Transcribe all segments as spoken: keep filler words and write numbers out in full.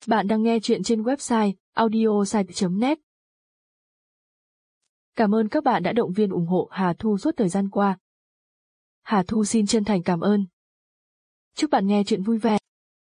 Bạn đang nghe chuyện trên website audiosite chấm net. Cảm ơn các bạn đã động viên ủng hộ Hà Thu suốt thời gian qua. Hà Thu xin chân thành cảm ơn. Chúc bạn nghe chuyện vui vẻ.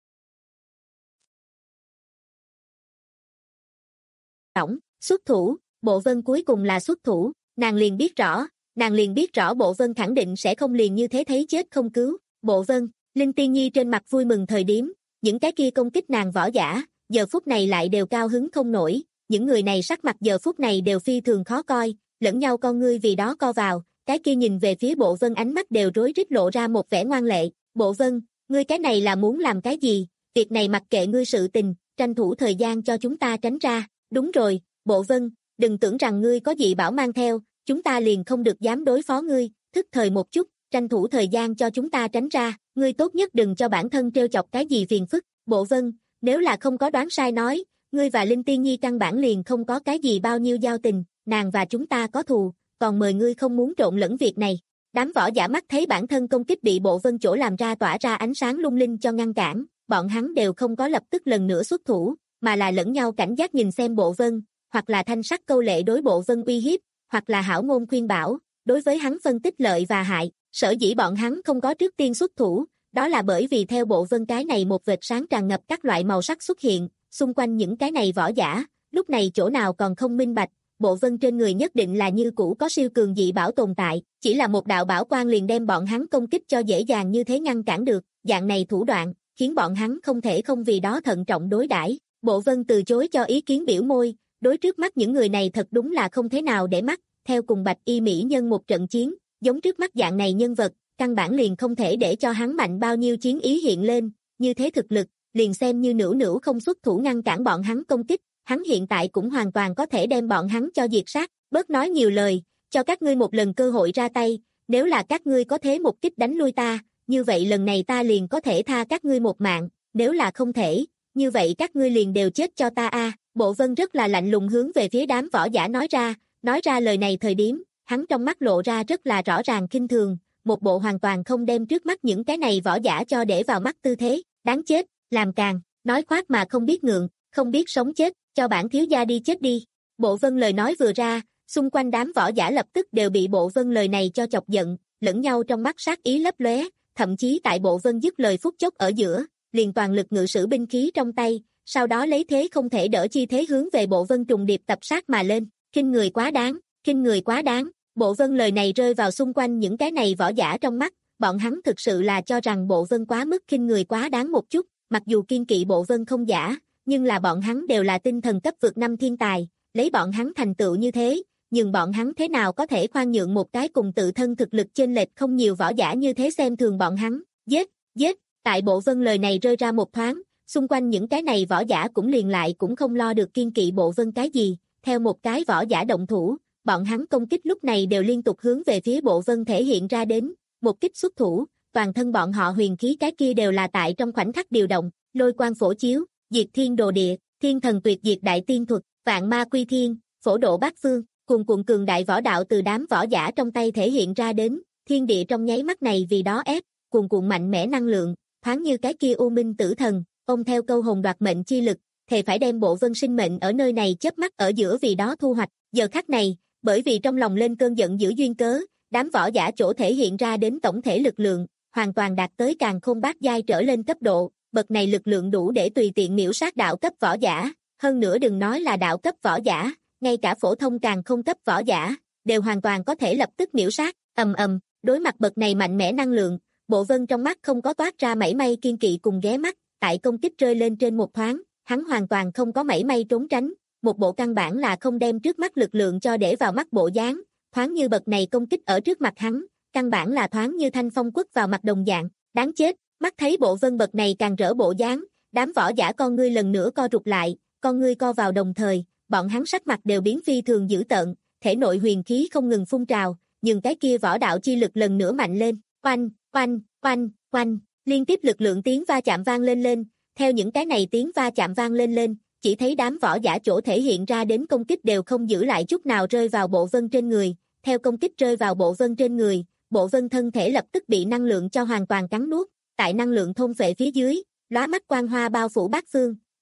Tổng, xuất thủ, Bộ Vân cuối cùng là xuất thủ, nàng liền biết rõ, nàng liền biết rõ Bộ Vân khẳng định sẽ không liền như thế thấy chết không cứu. Bộ Vân, Linh Tiên Nhi trên mặt vui mừng thời điểm, những cái kia công kích nàng võ giả, giờ phút này lại đều cao hứng không nổi, những người này sắc mặt giờ phút này đều phi thường khó coi, lẫn nhau con ngươi vì đó co vào, cái kia nhìn về phía Bộ Vân ánh mắt đều rối rít lộ ra một vẻ ngoan lệ. Bộ Vân, ngươi cái này là muốn làm cái gì? Việc này mặc kệ ngươi sự tình, tranh thủ thời gian cho chúng ta tránh ra. Đúng rồi, Bộ Vân, đừng tưởng rằng ngươi có dị bảo mang theo, chúng ta liền không được dám đối phó ngươi, thức thời một chút, tranh thủ thời gian cho chúng ta tránh ra, ngươi tốt nhất đừng cho bản thân trêu chọc cái gì phiền phức. Bộ Vân, nếu là không có đoán sai nói, ngươi và Linh Tiên Nhi căn bản liền không có cái gì bao nhiêu giao tình, nàng và chúng ta có thù, còn mời ngươi không muốn trộn lẫn việc này. Đám võ giả mắt thấy bản thân công kích bị Bộ Vân chỗ làm ra tỏa ra ánh sáng lung linh cho ngăn cản, bọn hắn đều không có lập tức lần nữa xuất thủ, mà là lẫn nhau cảnh giác nhìn xem Bộ Vân, hoặc là thanh sắc câu lệ đối Bộ Vân uy hiếp, hoặc là hảo ngôn khuyên bảo, đối với hắn phân tích lợi và hại. Sở dĩ bọn hắn không có trước tiên xuất thủ, đó là bởi vì theo Bộ Vân cái này một vệt sáng tràn ngập các loại màu sắc xuất hiện, xung quanh những cái này võ giả, lúc này chỗ nào còn không minh bạch, Bộ Vân trên người nhất định là như cũ có siêu cường dị bảo tồn tại, chỉ là một đạo bảo quang liền đem bọn hắn công kích cho dễ dàng như thế ngăn cản được, dạng này thủ đoạn, khiến bọn hắn không thể không vì đó thận trọng đối đãi. Bộ Vân từ chối cho ý kiến biểu môi, đối trước mắt những người này thật đúng là không thế nào để mắt, theo cùng Bạch Y mỹ nhân một trận chiến, giống trước mắt dạng này nhân vật, căn bản liền không thể để cho hắn mạnh bao nhiêu chiến ý hiện lên, như thế thực lực, liền xem như nữu nữu không xuất thủ ngăn cản bọn hắn công kích, hắn hiện tại cũng hoàn toàn có thể đem bọn hắn cho diệt sát, bớt nói nhiều lời, cho các ngươi một lần cơ hội ra tay, nếu là các ngươi có thế một kích đánh lui ta, như vậy lần này ta liền có thể tha các ngươi một mạng, nếu là không thể, như vậy các ngươi liền đều chết cho ta a. Bộ Vân rất là lạnh lùng hướng về phía đám võ giả nói ra, nói ra lời này thời điểm, hắn trong mắt lộ ra rất là rõ ràng khinh thường, một bộ hoàn toàn không đem trước mắt những cái này võ giả cho để vào mắt tư thế, đáng chết, làm càng, nói khoác mà không biết ngượng, không biết sống chết, cho bản thiếu gia đi chết đi. Bộ Vân lời nói vừa ra, xung quanh đám võ giả lập tức đều bị Bộ Vân lời này cho chọc giận, lẫn nhau trong mắt sát ý lấp lóe, thậm chí tại Bộ Vân dứt lời phút chốc ở giữa, liền toàn lực ngự sử binh khí trong tay, sau đó lấy thế không thể đỡ chi thế hướng về Bộ Vân trùng điệp tập sát mà lên, khinh người quá đáng, khinh người quá đáng. Bộ Vân lời này rơi vào xung quanh những cái này võ giả trong mắt, bọn hắn thực sự là cho rằng Bộ Vân quá mức khinh người quá đáng một chút, mặc dù kiên kỵ Bộ Vân không giả, nhưng là bọn hắn đều là tinh thần cấp vượt năm thiên tài, lấy bọn hắn thành tựu như thế, nhưng bọn hắn thế nào có thể khoan nhượng một cái cùng tự thân thực lực chênh lệch không nhiều võ giả như thế xem thường bọn hắn, giết, giết, tại Bộ Vân lời này rơi ra một thoáng, xung quanh những cái này võ giả cũng liền lại cũng không lo được kiên kỵ Bộ Vân cái gì, theo một cái võ giả động thủ, bọn hắn công kích lúc này đều liên tục hướng về phía Bộ Vân thể hiện ra đến, một kích xuất thủ, toàn thân bọn họ huyền khí cái kia đều là tại trong khoảnh khắc điều động, lôi quang phổ chiếu, diệt thiên đồ địa, thiên thần tuyệt diệt đại tiên thuật, vạn ma quy thiên, phổ độ bát phương, cuồn cuộn cường đại võ đạo từ đám võ giả trong tay thể hiện ra đến, thiên địa trong nháy mắt này vì đó ép, cuồn cuộn mạnh mẽ năng lượng, thoáng như cái kia u minh tử thần, ông theo câu hồn đoạt mệnh chi lực, thề phải đem Bộ Vân sinh mệnh ở nơi này chớp mắt ở giữa vì đó thu hoạch, giờ khắc này, bởi vì trong lòng lên cơn giận dữ duyên cớ, đám võ giả chỗ thể hiện ra đến tổng thể lực lượng, hoàn toàn đạt tới càn khôn bát giai trở lên cấp độ, bậc này lực lượng đủ để tùy tiện miễu sát đạo cấp võ giả, hơn nữa đừng nói là đạo cấp võ giả, ngay cả phổ thông càn khôn cấp võ giả, đều hoàn toàn có thể lập tức miễu sát, ầm ầm, đối mặt bậc này mạnh mẽ năng lượng, Bộ Vân trong mắt không có toát ra mảy may kiên kỵ cùng ghé mắt, tại công kích rơi lên trên một thoáng, hắn hoàn toàn không có mảy may trốn tránh, một bộ căn bản là không đem trước mắt lực lượng cho để vào mắt bộ dáng, thoáng như bậc này công kích ở trước mặt hắn, căn bản là thoáng như thanh phong quất vào mặt đồng dạng, đáng chết, mắt thấy Bộ Vân bậc này càng rỡ bộ dáng, đám võ giả con ngươi lần nữa co rụt lại, con ngươi co vào đồng thời, bọn hắn sắc mặt đều biến phi thường dữ tợn, thể nội huyền khí không ngừng phun trào, nhưng cái kia võ đạo chi lực lần nữa mạnh lên, oanh, oanh, oanh, oanh, liên tiếp lực lượng tiếng va chạm vang lên lên, theo những cái này tiếng va chạm vang lên lên, chỉ thấy đám võ giả chỗ thể hiện ra đến công kích đều không giữ lại chút nào rơi vào Bộ Vân trên người, theo công kích rơi vào Bộ Vân trên người, Bộ Vân thân thể lập tức bị năng lượng cho hoàn toàn cắn nuốt, tại năng lượng thôn phệ phía dưới, lóa mắt quang hoa bao phủ bát phương,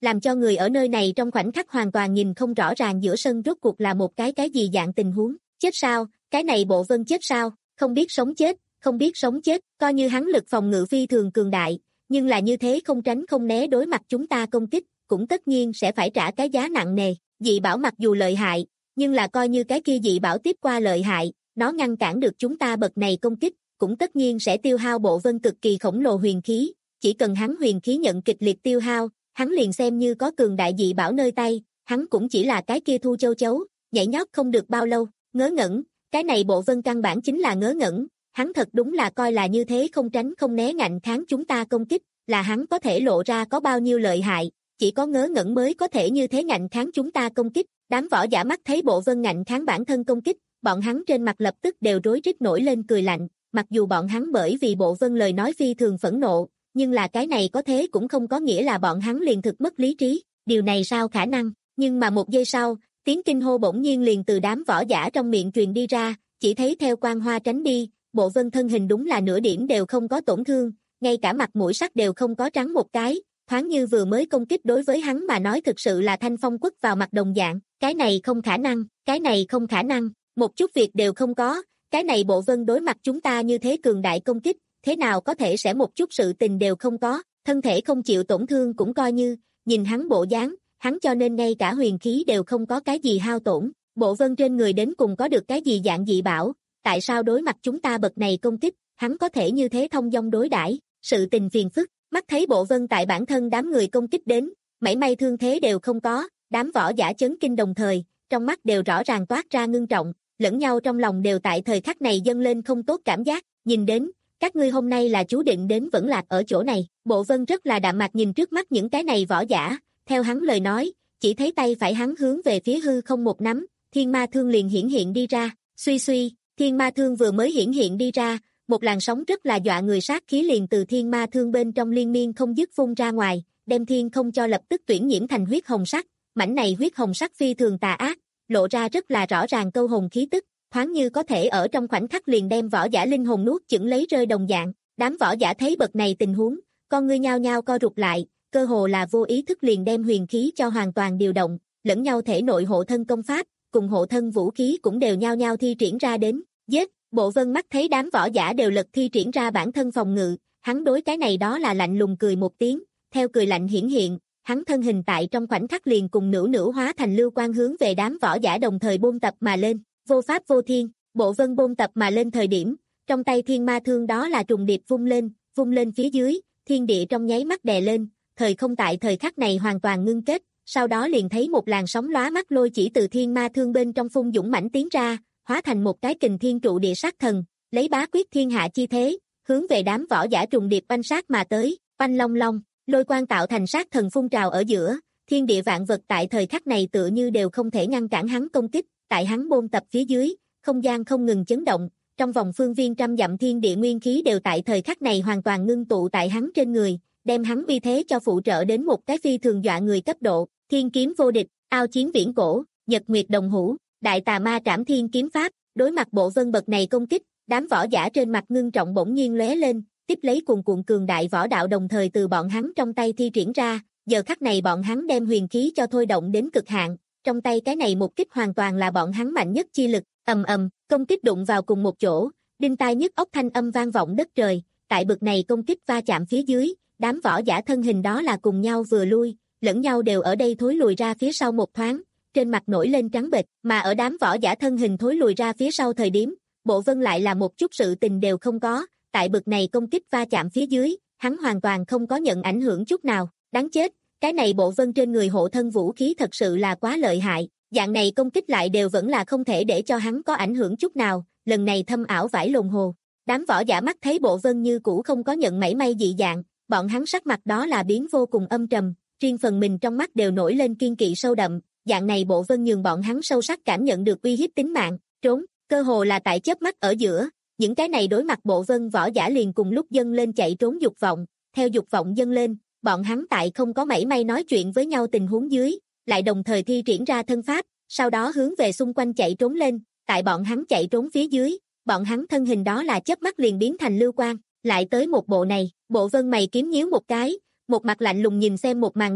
làm cho người ở nơi này trong khoảnh khắc hoàn toàn nhìn không rõ ràng giữa sân rốt cuộc là một cái cái gì dạng tình huống. Chết sao? Cái này Bộ Vân chết sao? Không biết sống chết, không biết sống chết, coi như hắn lực phòng ngự phi thường cường đại, nhưng là như thế không tránh không né đối mặt chúng ta công kích, cũng tất nhiên sẽ phải trả cái giá nặng nề. Dị bảo mặc dù lợi hại, nhưng là coi như cái kia dị bảo tiếp qua lợi hại, nó ngăn cản được chúng ta bậc này công kích, cũng tất nhiên sẽ tiêu hao Bộ Vân cực kỳ khổng lồ huyền khí, chỉ cần hắn huyền khí nhận kịch liệt tiêu hao, hắn liền xem như có cường đại dị bảo nơi tay, hắn cũng chỉ là cái kia thu châu chấu, nhảy nhót không được bao lâu. Ngớ ngẩn, cái này Bộ Vân căn bản chính là ngớ ngẩn, hắn thật đúng là coi là như thế không tránh không né ngạnh kháng chúng ta công kích, là hắn có thể lộ ra có bao nhiêu lợi hại, chỉ có ngớ ngẩn mới có thể như thế ngạnh kháng chúng ta công kích. Đám võ giả mắt thấy Bộ Vân ngạnh kháng bản thân công kích, bọn hắn trên mặt lập tức đều rối rít nổi lên cười lạnh, mặc dù bọn hắn bởi vì Bộ Vân lời nói phi thường phẫn nộ, nhưng là cái này có thế cũng không có nghĩa là bọn hắn liền thực mất lý trí, điều này sao khả năng. Nhưng mà một giây sau, tiếng kinh hô bỗng nhiên liền từ đám võ giả trong miệng truyền đi ra, chỉ thấy theo quang hoa tránh đi, Bộ Vân thân hình đúng là nửa điểm đều không có tổn thương, ngay cả mặt mũi sắc đều không có trắng một cái, thoáng như vừa mới công kích đối với hắn mà nói thực sự là thanh phong quất vào mặt đồng dạng. Cái này không khả năng, cái này không khả năng, một chút việc đều không có, cái này Bộ Vân đối mặt chúng ta như thế cường đại công kích, thế nào có thể sẽ một chút sự tình đều không có, thân thể không chịu tổn thương cũng coi như, nhìn hắn bộ dáng, hắn cho nên ngay cả huyền khí đều không có cái gì hao tổn. Bộ Vân trên người đến cùng có được cái gì dạng dị bảo, tại sao đối mặt chúng ta bậc này công kích, hắn có thể như thế thông dong đối đãi, sự tình phiền phức. Mắt thấy Bộ Vân tại bản thân đám người công kích đến, mảy may thương thế đều không có, đám võ giả chấn kinh đồng thời, trong mắt đều rõ ràng toát ra ngưng trọng, lẫn nhau trong lòng đều tại thời khắc này dâng lên không tốt cảm giác, nhìn đến, các ngươi hôm nay là chú định đến vẫn lạc ở chỗ này. Bộ Vân rất là đạm mạc nhìn trước mắt những cái này võ giả, theo hắn lời nói, chỉ thấy tay phải hắn hướng về phía hư không một nắm, thiên ma thương liền hiển hiện đi ra, suy suy, thiên ma thương vừa mới hiển hiện đi ra, một làn sóng rất là dọa người sát khí liền từ thiên ma thương bên trong liên miên không dứt phun ra ngoài, đem thiên không cho lập tức tuyển nhiễm thành huyết hồng sắc, mảnh này huyết hồng sắc phi thường tà ác, lộ ra rất là rõ ràng câu hồn khí tức, thoáng như có thể ở trong khoảnh khắc liền đem võ giả linh hồn nuốt chửng lấy rơi đồng dạng. Đám võ giả thấy bậc này tình huống, con ngươi nhao nhao co rụt lại, cơ hồ là vô ý thức liền đem huyền khí cho hoàn toàn điều động, lẫn nhau thể nội hộ thân công pháp, cùng hộ thân vũ khí cũng đều nhao nhao thi triển ra đến. Giết! Bộ Vân mắt thấy đám võ giả đều lật thi triển ra bản thân phòng ngự, hắn đối cái này đó là lạnh lùng cười một tiếng, theo cười lạnh hiển hiện, hắn thân hình tại trong khoảnh khắc liền cùng nửu nửu hóa thành lưu quang hướng về đám võ giả đồng thời bôn tập mà lên, vô pháp vô thiên. Bộ Vân bôn tập mà lên thời điểm, trong tay thiên ma thương đó là trùng điệp vung lên, vung lên phía dưới, thiên địa trong nháy mắt đè lên, thời không tại thời khắc này hoàn toàn ngưng kết, sau đó liền thấy một làn sóng lóa mắt lôi chỉ từ thiên ma thương bên trong phun dũng mãnh tiến ra, hóa thành một cái kình thiên trụ địa sát thần, lấy bá quyết thiên hạ chi thế, hướng về đám võ giả trùng điệp oanh sát mà tới, oanh long long, lôi quang tạo thành sát thần phun trào ở giữa, thiên địa vạn vật tại thời khắc này tựa như đều không thể ngăn cản hắn công kích, tại hắn bôn tập phía dưới, không gian không ngừng chấn động, trong vòng phương viên trăm dặm thiên địa nguyên khí đều tại thời khắc này hoàn toàn ngưng tụ tại hắn trên người, đem hắn uy thế cho phụ trợ đến một cái phi thường dọa người cấp độ. Thiên kiếm vô địch, ao chiến viễn cổ, nhật nguyệt đồng hữu, đại tà ma trảm thiên kiếm pháp. Đối mặt Bộ Vân bậc này công kích, đám võ giả trên mặt ngưng trọng bỗng nhiên lóe lên, tiếp lấy cuồn cuộn cường đại võ đạo đồng thời từ bọn hắn trong tay thi triển ra, giờ khắc này bọn hắn đem huyền khí cho thôi động đến cực hạn, trong tay cái này một kích hoàn toàn là bọn hắn mạnh nhất chi lực, ầm ầm, công kích đụng vào cùng một chỗ, đinh tai nhức óc thanh âm vang vọng đất trời, tại bậc này công kích va chạm phía dưới, đám võ giả thân hình đó là cùng nhau vừa lui, lẫn nhau đều ở đây thối lùi ra phía sau một thoáng, trên mặt nổi lên trắng bệch, mà ở đám võ giả thân hình thối lùi ra phía sau thời điểm, Bộ Vân lại là một chút sự tình đều không có, tại bậc này công kích va chạm phía dưới, hắn hoàn toàn không có nhận ảnh hưởng chút nào, đáng chết, cái này Bộ Vân trên người hộ thân vũ khí thật sự là quá lợi hại, dạng này công kích lại đều vẫn là không thể để cho hắn có ảnh hưởng chút nào, lần này thâm ảo vải lồn hồ. Đám võ giả mắt thấy Bộ Vân như cũ không có nhận mảy may dị dạng, bọn hắn sắc mặt đó là biến vô cùng âm trầm, riêng phần mình trong mắt đều nổi lên kiên kỵ sâu đậm, dạng này Bộ Vân nhường bọn hắn sâu sắc cảm nhận được uy hiếp tính mạng, trốn, cơ hồ là tại chớp mắt ở giữa, những cái này đối mặt Bộ Vân võ giả liền cùng lúc dâng lên chạy trốn dục vọng, theo dục vọng dâng lên, bọn hắn tại không có mảy may nói chuyện với nhau tình huống dưới, lại đồng thời thi triển ra thân pháp, sau đó hướng về xung quanh chạy trốn lên, tại bọn hắn chạy trốn phía dưới, bọn hắn thân hình đó là chớp mắt liền biến thành lưu quang, lại tới một bộ này, Bộ Vân mày kiếm nhíu một cái, một mặt lạnh lùng nhìn xem một màn này,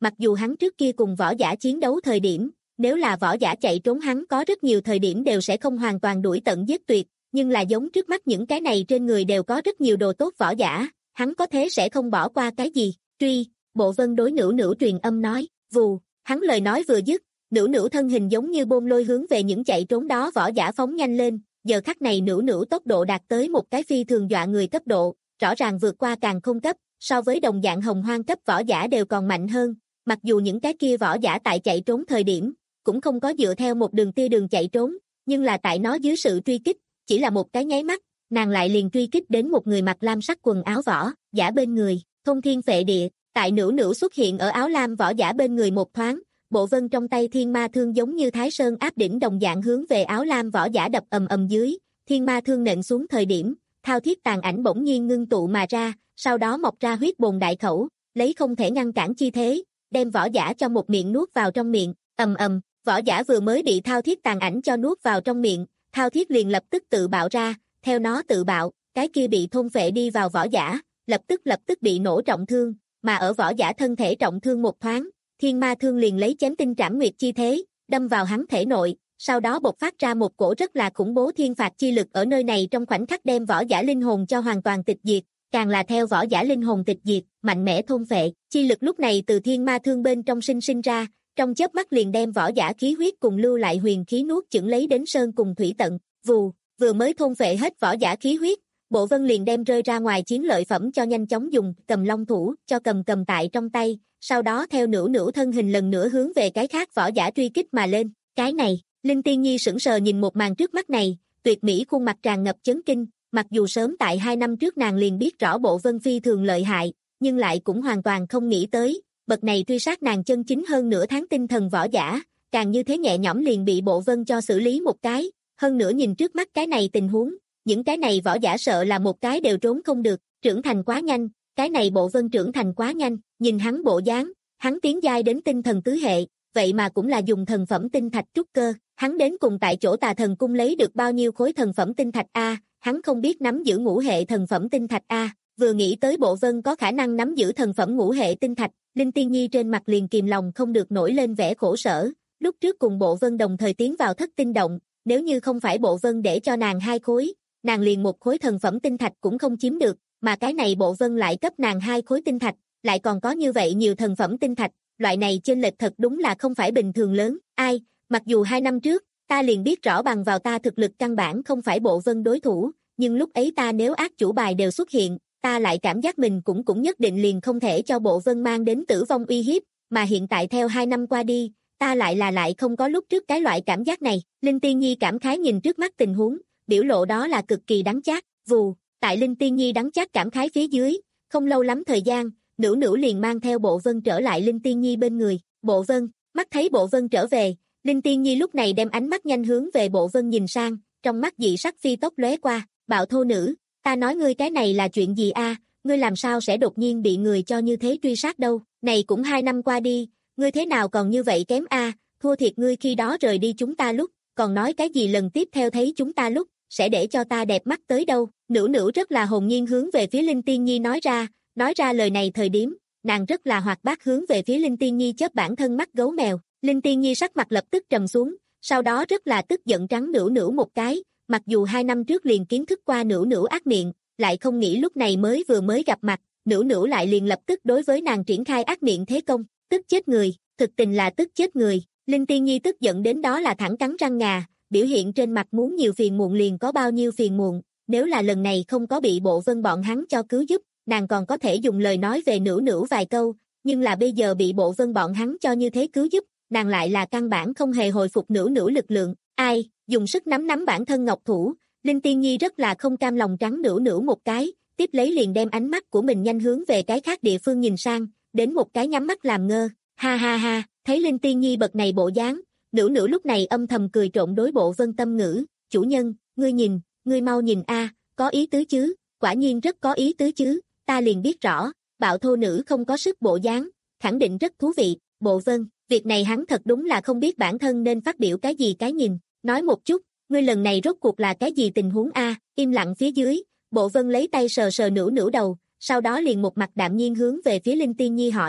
mặc dù hắn trước kia cùng võ giả chiến đấu thời điểm, nếu là võ giả chạy trốn hắn có rất nhiều thời điểm đều sẽ không hoàn toàn đuổi tận giết tuyệt, nhưng là giống trước mắt những cái này trên người đều có rất nhiều đồ tốt võ giả, hắn có thế sẽ không bỏ qua cái gì, truy, Bộ Vân đối Nữu Nữu truyền âm nói, vù, hắn lời nói vừa dứt, Nữu Nữu thân hình giống như bôn lôi hướng về những chạy trốn đó võ giả phóng nhanh lên, giờ khắc này Nữu Nữu tốc độ đạt tới một cái phi thường dọa người cấp độ, rõ ràng vượt qua càng không cấp, so với đồng dạng hồng hoang cấp võ giả đều còn mạnh hơn, mặc dù những cái kia võ giả tại chạy trốn thời điểm, cũng không có dựa theo một đường tia đường chạy trốn, nhưng là tại nó dưới sự truy kích, chỉ là một cái nháy mắt, nàng lại liền truy kích đến một người mặc lam sắc quần áo võ giả bên người, thông thiên phệ địa, tại Nữu Nữu xuất hiện ở áo lam võ giả bên người một thoáng, Bộ Vân trong tay thiên ma thương giống như thái sơn áp đỉnh đồng dạng hướng về áo lam võ giả đập ầm ầm dưới, thiên ma thương nện xuống thời điểm, thao thiết tàn ảnh bỗng nhiên ngưng tụ mà ra, sau đó mọc ra huyết bồn đại khẩu, lấy không thể ngăn cản chi thế, đem võ giả cho một miệng nuốt vào trong miệng, ầm ầm, võ giả vừa mới bị thao thiết tàn ảnh cho nuốt vào trong miệng, thao thiết liền lập tức tự bạo ra, theo nó tự bạo, cái kia bị thôn phệ đi vào võ giả, lập tức lập tức bị nổ trọng thương, mà ở võ giả thân thể trọng thương một thoáng, thiên ma thương liền lấy chém tinh trảm nguyệt chi thế, đâm vào hắn thể nội, sau đó bộc phát ra một cổ rất là khủng bố thiên phạt chi lực ở nơi này trong khoảnh khắc đem võ giả linh hồn cho hoàn toàn tịch diệt, càng là theo võ giả linh hồn tịch diệt, mạnh mẽ thôn phệ, chi lực lúc này từ thiên ma thương bên trong sinh sinh ra, trong chớp mắt liền đem võ giả khí huyết cùng lưu lại huyền khí nuốt chửng lấy đến sơn cùng thủy tận, vù, vừa mới thôn phệ hết võ giả khí huyết, Bộ Vân liền đem rơi ra ngoài chiến lợi phẩm cho nhanh chóng dùng, cầm long thủ, cho cầm cầm tại trong tay, sau đó theo Nữu Nữu thân hình lần nữa hướng về cái khác võ giả truy kích mà lên, cái này, Linh Tiên Nhi sững sờ nhìn một màn trước mắt này, tuyệt mỹ khuôn mặt tràn ngập chấn kinh, mặc dù sớm tại hai năm trước nàng liền biết rõ Bộ Vân phi thường lợi hại, nhưng lại cũng hoàn toàn không nghĩ tới, bậc này truy sát nàng chân chính hơn nửa tháng tinh thần võ giả, càng như thế nhẹ nhõm liền bị Bộ Vân cho xử lý một cái, hơn nữa nhìn trước mắt cái này tình huống, những cái này võ giả sợ là một cái đều trốn không được, trưởng thành quá nhanh, cái này Bộ Vân trưởng thành quá nhanh, nhìn hắn bộ dáng, hắn tiến giai đến tinh thần tứ hệ, vậy mà cũng là dùng thần phẩm tinh thạch trúc cơ, hắn đến cùng tại chỗ Tà Thần cung lấy được bao nhiêu khối thần phẩm tinh thạch a, hắn không biết nắm giữ ngũ hệ thần phẩm tinh thạch a, vừa nghĩ tới Bộ Vân có khả năng nắm giữ thần phẩm ngũ hệ tinh thạch, Linh Tiên Nhi trên mặt liền kìm lòng không được nổi lên vẻ khổ sở, lúc trước cùng Bộ Vân đồng thời tiến vào thất tinh động, nếu như không phải Bộ Vân để cho nàng hai khối, nàng liền một khối thần phẩm tinh thạch cũng không chiếm được, mà cái này Bộ Vân lại cấp nàng hai khối tinh thạch, lại còn có như vậy nhiều thần phẩm tinh thạch, loại này chênh lệch thật đúng là không phải bình thường lớn, ai, mặc dù hai năm trước, ta liền biết rõ bằng vào ta thực lực căn bản không phải Bộ Vân đối thủ, nhưng lúc ấy ta nếu ác chủ bài đều xuất hiện, ta lại cảm giác mình cũng cũng nhất định liền không thể cho Bộ Vân mang đến tử vong uy hiếp, mà hiện tại theo hai năm qua đi, ta lại là lại không có lúc trước cái loại cảm giác này, Linh Tiên Nhi cảm khái nhìn trước mắt tình huống, biểu lộ đó là cực kỳ đắng chát, vù, tại Linh Tiên Nhi đắng chát cảm khái phía dưới, không lâu lắm thời gian, Nữu Nữu liền mang theo Bộ Vân trở lại Linh Tiên Nhi bên người, Bộ Vân, mắt thấy Bộ Vân trở về, Linh Tiên Nhi lúc này đem ánh mắt nhanh hướng về Bộ Vân nhìn sang, trong mắt dị sắc phi tốc lóe qua, bạo thô nữ, ta nói ngươi cái này là chuyện gì a? Ngươi làm sao sẽ đột nhiên bị người cho như thế truy sát đâu, này cũng hai năm qua đi, ngươi thế nào còn như vậy kém a? Thua thiệt ngươi khi đó rời đi chúng ta lúc, còn nói cái gì lần tiếp theo thấy chúng ta lúc, sẽ để cho ta đẹp mắt tới đâu, Nữu Nữu rất là hồn nhiên hướng về phía Linh Tiên Nhi nói ra, nói ra lời này thời điểm, nàng rất là hoạt bát hướng về phía Linh Tiên Nhi chớp bản thân mắt gấu mèo, Linh Tiên Nhi sắc mặt lập tức trầm xuống, sau đó rất là tức giận trắng Nữu Nữu một cái, mặc dù hai năm trước liền kiến thức qua Nữu Nữu ác miệng, lại không nghĩ lúc này mới vừa mới gặp mặt, Nữu Nữu lại liền lập tức đối với nàng triển khai ác miệng thế công, tức chết người, thực tình là tức chết người, Linh Tiên Nhi tức giận đến đó là thẳng cắn răng ngà, biểu hiện trên mặt muốn nhiều phiền muộn liền có bao nhiêu phiền muộn, nếu là lần này không có bị Bộ Vân bọn hắn cho cứu giúp, nàng còn có thể dùng lời nói về Nữu Nữu vài câu, nhưng là bây giờ bị Bộ Vân bọn hắn cho như thế cứu giúp, nàng lại là căn bản không hề hồi phục Nữu Nữu lực lượng, ai, dùng sức nắm nắm bản thân ngọc thủ, Linh Tiên Nhi rất là không cam lòng trắng Nữu Nữu một cái, tiếp lấy liền đem ánh mắt của mình nhanh hướng về cái khác địa phương nhìn sang, đến một cái nhắm mắt làm ngơ, ha ha ha, thấy Linh Tiên Nhi bật này bộ dáng, Nữu Nữu lúc này âm thầm cười trộn đối Bộ Vân tâm ngữ, chủ nhân, ngươi nhìn, ngươi mau nhìn a, có ý tứ chứ, quả nhiên rất có ý tứ chứ, ta liền biết rõ, bạo thô nữ không có sức bộ dáng, khẳng định rất thú vị, Bộ Vân, việc này hắn thật đúng là không biết bản thân nên phát biểu cái gì cái nhìn, nói một chút, ngươi lần này rốt cuộc là cái gì tình huống a, im lặng phía dưới, Bộ Vân lấy tay sờ sờ Nữu Nữu đầu, sau đó liền một mặt đạm nhiên hướng về phía Linh Tiên Nhi hỏi,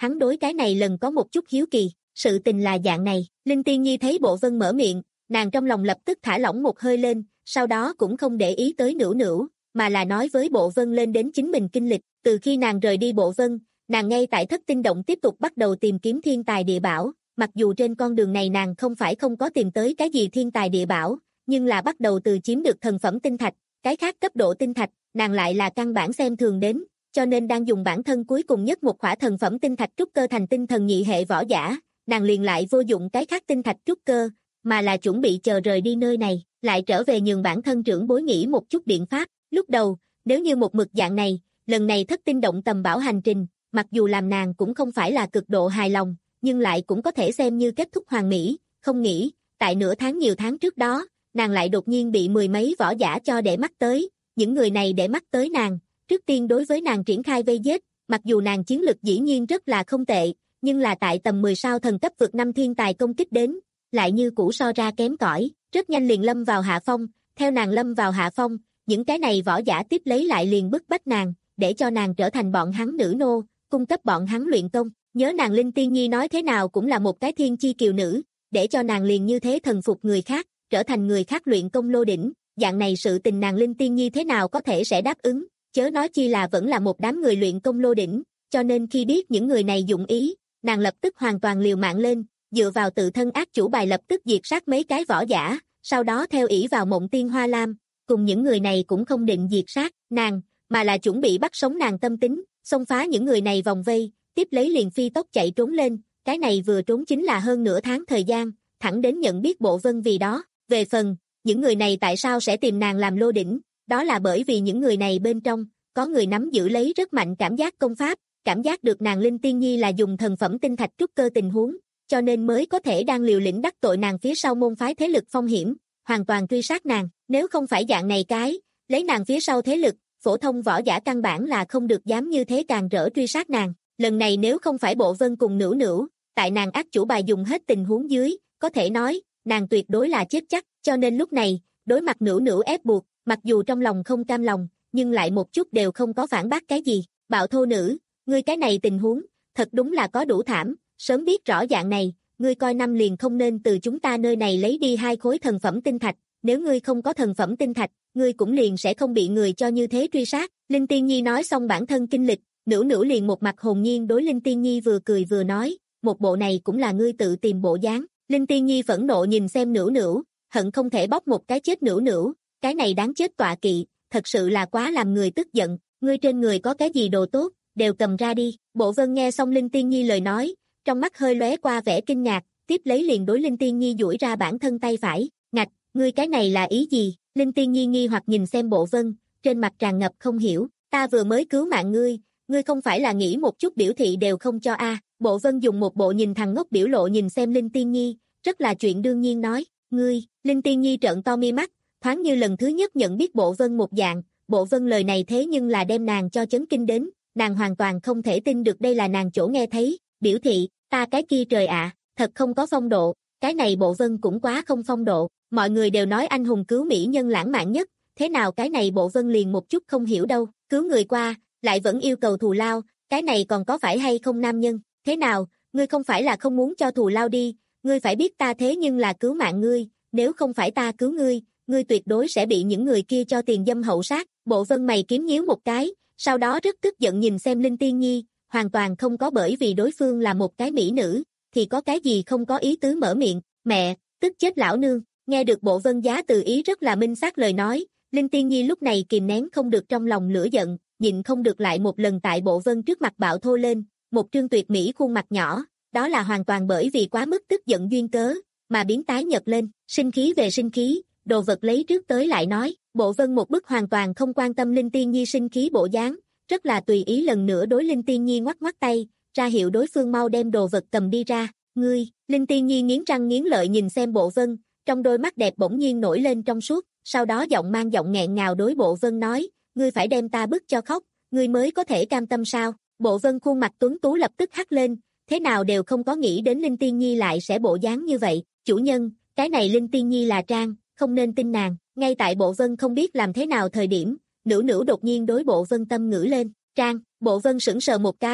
hắn đối cái này lần có một chút hiếu kỳ, sự tình là dạng này, Linh Tiên Nhi thấy Bộ Vân mở miệng, nàng trong lòng lập tức thả lỏng một hơi lên, sau đó cũng không để ý tới Nữu Nữu, mà là nói với Bộ Vân lên đến chính mình kinh lịch, từ khi nàng rời đi Bộ Vân, nàng ngay tại Thất Tinh Động tiếp tục bắt đầu tìm kiếm thiên tài địa bảo, mặc dù trên con đường này nàng không phải không có tìm tới cái gì thiên tài địa bảo, nhưng là bắt đầu từ chiếm được thần phẩm tinh thạch, cái khác cấp độ tinh thạch, nàng lại là căn bản xem thường đến, cho nên đang dùng bản thân cuối cùng nhất một khỏa thần phẩm tinh thạch trúc cơ thành tinh thần nhị hệ võ giả, nàng liền lại vô dụng cái khác tinh thạch trúc cơ, mà là chuẩn bị chờ rời đi nơi này, lại trở về nhường bản thân trưởng bối nghĩ một chút biện pháp. Lúc đầu, nếu như một mực dạng này, lần này Thất Tinh Động tầm bảo hành trình, mặc dù làm nàng cũng không phải là cực độ hài lòng, nhưng lại cũng có thể xem như kết thúc hoàn mỹ, không nghĩ, tại nửa tháng nhiều tháng trước đó, nàng lại đột nhiên bị mười mấy võ giả cho để mắt tới, những người này để mắt tới nàng, trước tiên đối với nàng triển khai vây giết, mặc dù nàng chiến lực dĩ nhiên rất là không tệ, nhưng là tại tầm mười sao thần cấp vượt năm thiên tài công kích đến, lại như cũ so ra kém cỏi, rất nhanh liền lâm vào hạ phong, theo nàng lâm vào hạ phong, những cái này võ giả tiếp lấy lại liền bức bách nàng, để cho nàng trở thành bọn hắn nữ nô, cung cấp bọn hắn luyện công, nhớ nàng Linh Tiên Nhi nói thế nào cũng là một cái thiên chi kiều nữ, để cho nàng liền như thế thần phục người khác, trở thành người khác luyện công lô đỉnh, dạng này sự tình nàng Linh Tiên Nhi thế nào có thể sẽ đáp ứng, chớ nói chi là vẫn là một đám người luyện công lô đỉnh, cho nên khi biết những người này dụng ý, nàng lập tức hoàn toàn liều mạng lên, dựa vào tự thân ác chủ bài lập tức diệt sát mấy cái võ giả, sau đó theo ỷ vào Mộng Tiên Hoa Lam, cùng những người này cũng không định diệt sát nàng, mà là chuẩn bị bắt sống nàng tâm tính, xông phá những người này vòng vây, tiếp lấy liền phi tốc chạy trốn lên, cái này vừa trốn chính là hơn nửa tháng thời gian, thẳng đến nhận biết Bộ Vân vì đó, về phần, những người này tại sao sẽ tìm nàng làm lô đỉnh, đó là bởi vì những người này bên trong, có người nắm giữ lấy rất mạnh cảm giác công pháp, cảm giác được nàng Linh Tiên Nhi là dùng thần phẩm tinh thạch trúc cơ tình huống, cho nên mới có thể đang liều lĩnh đắc tội nàng phía sau môn phái thế lực phong hiểm, hoàn toàn truy sát nàng, nếu không phải dạng này cái, lấy nàng phía sau thế lực, phổ thông võ giả căn bản là không được dám như thế càng rỡ truy sát nàng, lần này nếu không phải Bộ Vân cùng Nữu Nữu, tại nàng ác chủ bài dùng hết tình huống dưới, có thể nói, nàng tuyệt đối là chết chắc, cho nên lúc này, đối mặt Nữu Nữu ép buộc, mặc dù trong lòng không cam lòng, nhưng lại một chút đều không có phản bác cái gì, bạo thô nữ, ngươi cái này tình huống, thật đúng là có đủ thảm, sớm biết rõ dạng này, ngươi coi năm liền không nên từ chúng ta nơi này lấy đi hai khối thần phẩm tinh thạch, nếu ngươi không có thần phẩm tinh thạch, ngươi cũng liền sẽ không bị người cho như thế truy sát. Linh Tiên Nhi nói xong bản thân kinh lịch, Nữu Nữu liền một mặt hồn nhiên đối Linh Tiên Nhi vừa cười vừa nói, một bộ này cũng là ngươi tự tìm bộ dáng. Linh Tiên Nhi phẫn nộ nhìn xem Nữu Nữu, hận không thể bóp một cái chết Nữu Nữu, cái này đáng chết tọa kỵ, thật sự là quá làm người tức giận, ngươi trên người có cái gì đồ tốt, đều cầm ra đi. Bộ Vân nghe xong Linh Tiên Nhi lời nói, trong mắt hơi lóe qua vẻ kinh ngạc, tiếp lấy liền đối Linh Tiên Nhi duỗi ra bản thân tay phải, ngạch, ngươi cái này là ý gì? Linh Tiên Nhi nghi hoặc nhìn xem Bộ Vân, trên mặt tràn ngập không hiểu, ta vừa mới cứu mạng ngươi, ngươi không phải là nghĩ một chút biểu thị đều không cho a? À. Bộ Vân dùng một bộ nhìn thằng ngốc biểu lộ nhìn xem Linh Tiên Nhi, rất là chuyện đương nhiên nói, ngươi, Linh Tiên Nhi trợn to mi mắt, thoáng như lần thứ nhất nhận biết Bộ Vân một dạng, Bộ Vân lời này thế nhưng là đem nàng cho chấn kinh đến, nàng hoàn toàn không thể tin được đây là nàng chỗ nghe thấy, biểu thị, ta cái kia trời ạ, thật không có phong độ, cái này Bộ Vân cũng quá không phong độ, mọi người đều nói anh hùng cứu mỹ nhân lãng mạn nhất, thế nào cái này Bộ Vân liền một chút không hiểu đâu, cứu người qua, lại vẫn yêu cầu thù lao, cái này còn có phải hay không nam nhân, thế nào, ngươi không phải là không muốn cho thù lao đi, ngươi phải biết ta thế nhưng là cứu mạng ngươi, nếu không phải ta cứu ngươi, ngươi tuyệt đối sẽ bị những người kia cho tiền dâm hậu sát. Bộ Vân mày kiếm nhíu một cái, sau đó rất tức giận nhìn xem Linh Tiên Nhi, hoàn toàn không có bởi vì đối phương là một cái mỹ nữ, thì có cái gì không có ý tứ mở miệng, mẹ, tức chết lão nương. Nghe được Bộ Vân giá từ ý rất là minh xác lời nói, Linh Tiên Nhi lúc này kìm nén không được trong lòng lửa giận, nhịn không được lại một lần tại Bộ Vân trước mặt bạo thô lên, một trương tuyệt mỹ khuôn mặt nhỏ, đó là hoàn toàn bởi vì quá mức tức giận duyên cớ, mà biến tái nhợt lên, sinh khí về sinh khí, đồ vật lấy trước tới lại nói, Bộ Vân một bức hoàn toàn không quan tâm Linh Tiên Nhi sinh khí bộ dáng, rất là tùy ý lần nữa đối Linh Tiên Nhi ngoắc ngoắc tay, ra hiệu đối phương mau đem đồ vật cầm đi ra, ngươi, Linh Tiên Nhi nghiến răng nghiến lợi nhìn xem Bộ Vân, trong đôi mắt đẹp bỗng nhiên nổi lên trong suốt, sau đó giọng mang giọng nghẹn ngào đối Bộ Vân nói, ngươi phải đem ta bức cho khóc, ngươi mới có thể cam tâm sao? Bộ Vân khuôn mặt tuấn tú lập tức hắt lên, thế nào đều không có nghĩ đến Linh Tiên Nhi lại sẽ bộ dáng như vậy, chủ nhân, cái này Linh Tiên Nhi là trang, không nên tin nàng, ngay tại Bộ Vân không biết làm thế nào thời điểm, Nữu Nữu đột nhiên đối Bộ Vân tâm ngữ lên, trang, Bộ Vân sững sờ một cái,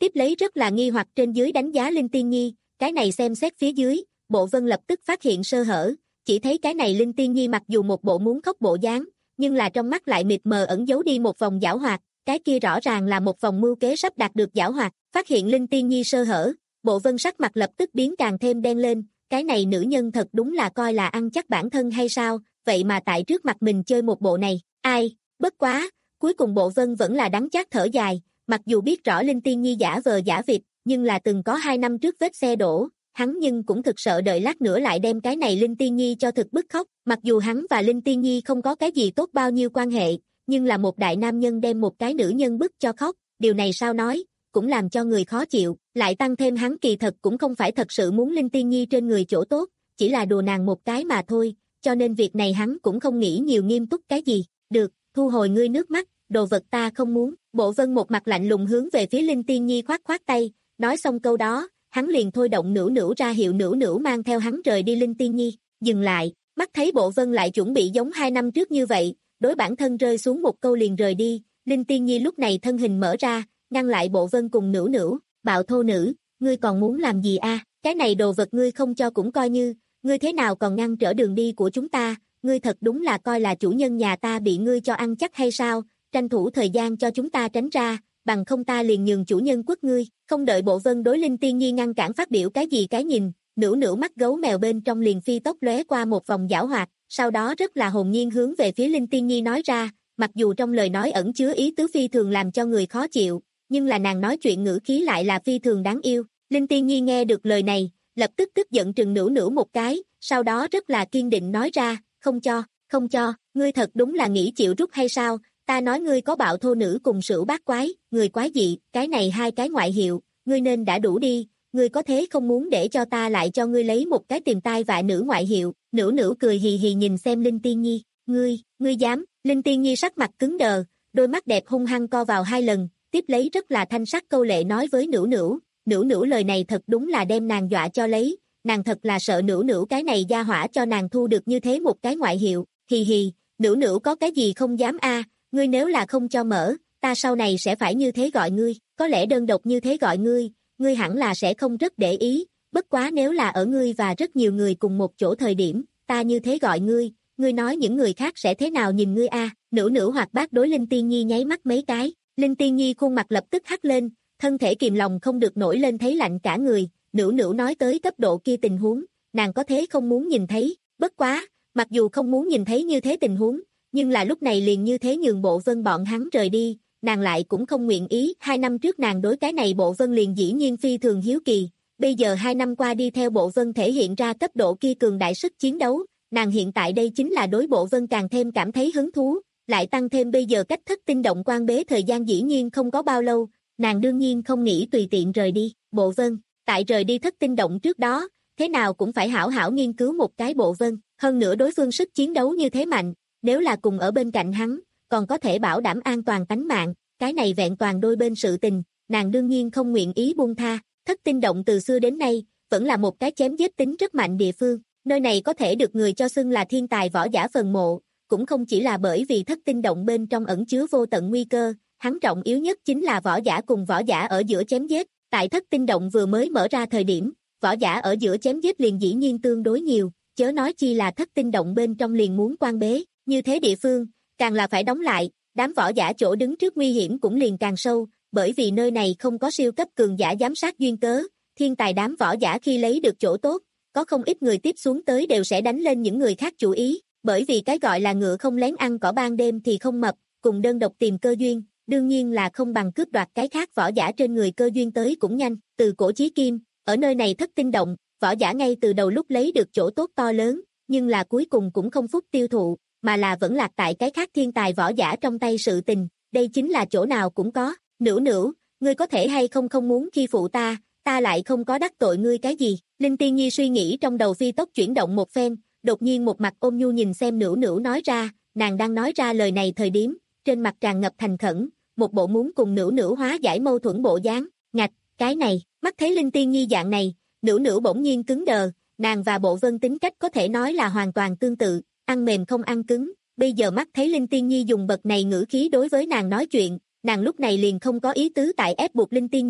tiếp lấy rất là nghi hoặc trên dưới đánh giá Linh Tiên Nhi, cái này xem xét phía dưới, Bộ Vân lập tức phát hiện sơ hở, chỉ thấy cái này Linh Tiên Nhi mặc dù một bộ muốn khóc bộ dáng, nhưng là trong mắt lại mịt mờ ẩn giấu đi một vòng giảo hoạt, cái kia rõ ràng là một vòng mưu kế sắp đạt được giảo hoạt, phát hiện Linh Tiên Nhi sơ hở, Bộ Vân sắc mặt lập tức biến càng thêm đen lên, cái này nữ nhân thật đúng là coi là ăn chắc bản thân hay sao, vậy mà tại trước mặt mình chơi một bộ này, ai, bất quá, cuối cùng Bộ Vân vẫn là đắng chát thở dài, mặc dù biết rõ Linh Tiên Nhi giả vờ giả vịt, nhưng là từng có hai năm trước vết xe đổ, hắn nhưng cũng thực sợ đợi lát nữa lại đem cái này Linh Tiên Nhi cho thực bức khóc, mặc dù hắn và Linh Tiên Nhi không có cái gì tốt bao nhiêu quan hệ, nhưng là một đại nam nhân đem một cái nữ nhân bức cho khóc, điều này sao nói, cũng làm cho người khó chịu, lại tăng thêm hắn kỳ thật cũng không phải thật sự muốn Linh Tiên Nhi trên người chỗ tốt, chỉ là đùa nàng một cái mà thôi, cho nên việc này hắn cũng không nghĩ nhiều nghiêm túc cái gì, được, thu hồi ngươi nước mắt, đồ vật ta không muốn, Bộ Vân một mặt lạnh lùng hướng về phía Linh Tiên Nhi khoát khoát tay, nói xong câu đó, hắn liền thôi động nửu nửu ra hiệu nửu nửu mang theo hắn rời đi Linh Tiên Nhi, dừng lại, mắt thấy Bộ Vân lại chuẩn bị giống hai năm trước như vậy, đối bản thân rơi xuống một câu liền rời đi, Linh Tiên Nhi lúc này thân hình mở ra, ngăn lại Bộ Vân cùng nửu nửu, bạo thô nữ, ngươi còn muốn làm gì a? Cái này đồ vật ngươi không cho cũng coi như, ngươi thế nào còn ngăn trở đường đi của chúng ta, ngươi thật đúng là coi là chủ nhân nhà ta bị ngươi cho ăn chắc hay sao, tranh thủ thời gian cho chúng ta tránh ra, bằng không ta liền nhường chủ nhân quất ngươi, không đợi Bộ Vân đối Linh Tiên Nhi ngăn cản phát biểu cái gì cái nhìn, nửu nửu mắt gấu mèo bên trong liền phi tốc lóe qua một vòng giảo hoạt, sau đó rất là hồn nhiên hướng về phía Linh Tiên Nhi nói ra, mặc dù trong lời nói ẩn chứa ý tứ phi thường làm cho người khó chịu, nhưng là nàng nói chuyện ngữ khí lại là phi thường đáng yêu, Linh Tiên Nhi nghe được lời này, lập tức tức giận trừng nửu nửu một cái, sau đó rất là kiên định nói ra, không cho, không cho, ngươi thật đúng là nghĩ chịu rút hay sao, ta nói ngươi có bạo thô nữ cùng sửu bát quái, người quái dị, cái này hai cái ngoại hiệu, ngươi nên đã đủ đi, ngươi có thế không muốn để cho ta lại cho ngươi lấy một cái tìm tai vạ nữ ngoại hiệu, nửu nửu cười hì hì nhìn xem Linh Tiên Nhi, ngươi, ngươi dám, Linh Tiên Nhi sắc mặt cứng đờ, đôi mắt đẹp hung hăng co vào hai lần, tiếp lấy rất là thanh sắc câu lệ nói với nửu nửu, nửu nửu lời này thật đúng là đem nàng dọa cho lấy, nàng thật là sợ nửu nửu cái này gia hỏa cho nàng thu được như thế một cái ngoại hiệu, hì hì, nửu nửu có cái gì không dám a, ngươi nếu là không cho mở, ta sau này sẽ phải như thế gọi ngươi, có lẽ đơn độc như thế gọi ngươi, ngươi hẳn là sẽ không rất để ý, bất quá nếu là ở ngươi và rất nhiều người cùng một chỗ thời điểm, ta như thế gọi ngươi, ngươi nói những người khác sẽ thế nào nhìn ngươi a? Nửu nửu hoạt bát đối Linh Tiên Nhi nháy mắt mấy cái, Linh Tiên Nhi khuôn mặt lập tức hắt lên, thân thể kìm lòng không được nổi lên thấy lạnh cả người, nửu nửu nói tới cấp độ kia tình huống, nàng có thế không muốn nhìn thấy, bất quá, mặc dù không muốn nhìn thấy như thế tình huống, nhưng là lúc này liền như thế nhường Bộ Vân bọn hắn rời đi, nàng lại cũng không nguyện ý, hai năm trước nàng đối cái này Bộ Vân liền dĩ nhiên phi thường hiếu kỳ, bây giờ hai năm qua đi theo Bộ Vân thể hiện ra cấp độ kia cường đại sức chiến đấu, nàng hiện tại đây chính là đối Bộ Vân càng thêm cảm thấy hứng thú, lại tăng thêm bây giờ cách thất tinh động quan bế thời gian dĩ nhiên không có bao lâu, nàng đương nhiên không nghĩ tùy tiện rời đi, Bộ Vân, tại rời đi thất tinh động trước đó, thế nào cũng phải hảo hảo nghiên cứu một cái Bộ Vân, hơn nữa đối phương sức chiến đấu như thế mạnh, nếu là cùng ở bên cạnh hắn, còn có thể bảo đảm an toàn tánh mạng, cái này vẹn toàn đôi bên sự tình, nàng đương nhiên không nguyện ý buông tha, thất tinh động từ xưa đến nay, vẫn là một cái chém giết tính rất mạnh địa phương, nơi này có thể được người cho xưng là thiên tài võ giả phần mộ, cũng không chỉ là bởi vì thất tinh động bên trong ẩn chứa vô tận nguy cơ, hắn trọng yếu nhất chính là võ giả cùng võ giả ở giữa chém giết, tại thất tinh động vừa mới mở ra thời điểm, võ giả ở giữa chém giết liền dĩ nhiên tương đối nhiều, chớ nói chi là thất tinh động bên trong liền muốn quan bế, như thế địa phương, càng là phải đóng lại, đám võ giả chỗ đứng trước nguy hiểm cũng liền càng sâu, bởi vì nơi này không có siêu cấp cường giả giám sát duyên cớ, thiên tài đám võ giả khi lấy được chỗ tốt, có không ít người tiếp xuống tới đều sẽ đánh lên những người khác chủ ý, bởi vì cái gọi là ngựa không lén ăn cỏ ban đêm thì không mập, cùng đơn độc tìm cơ duyên, đương nhiên là không bằng cướp đoạt cái khác võ giả trên người cơ duyên tới cũng nhanh, từ cổ chí kim, ở nơi này thất tinh động, võ giả ngay từ đầu lúc lấy được chỗ tốt to lớn, nhưng là cuối cùng cũng không phúc tiêu thụ, mà là vẫn lạc tại cái khác thiên tài võ giả trong tay sự tình, đây chính là chỗ nào cũng có, nửu nửu, ngươi có thể hay không không muốn khi phụ ta, ta lại không có đắc tội ngươi cái gì, Linh Tiên Nhi suy nghĩ trong đầu phi tốc chuyển động một phen, đột nhiên một mặt ôn nhu nhìn xem nửu nửu nói ra, nàng đang nói ra lời này thời điểm, trên mặt tràn ngập thành khẩn, một bộ muốn cùng nửu nửu hóa giải mâu thuẫn bộ dáng, ngạch, cái này, mắt thấy Linh Tiên Nhi dạng này, nửu nửu bỗng nhiên cứng đờ, nàng và Bộ Vân tính cách có thể nói là hoàn toàn tương tự, ăn mềm không ăn cứng, bây giờ mắt thấy Linh Tiên Nhi dùng bậc này ngữ khí đối với nàng nói chuyện, nàng lúc này liền không có ý tứ tại ép buộc Linh Tiên Nhi,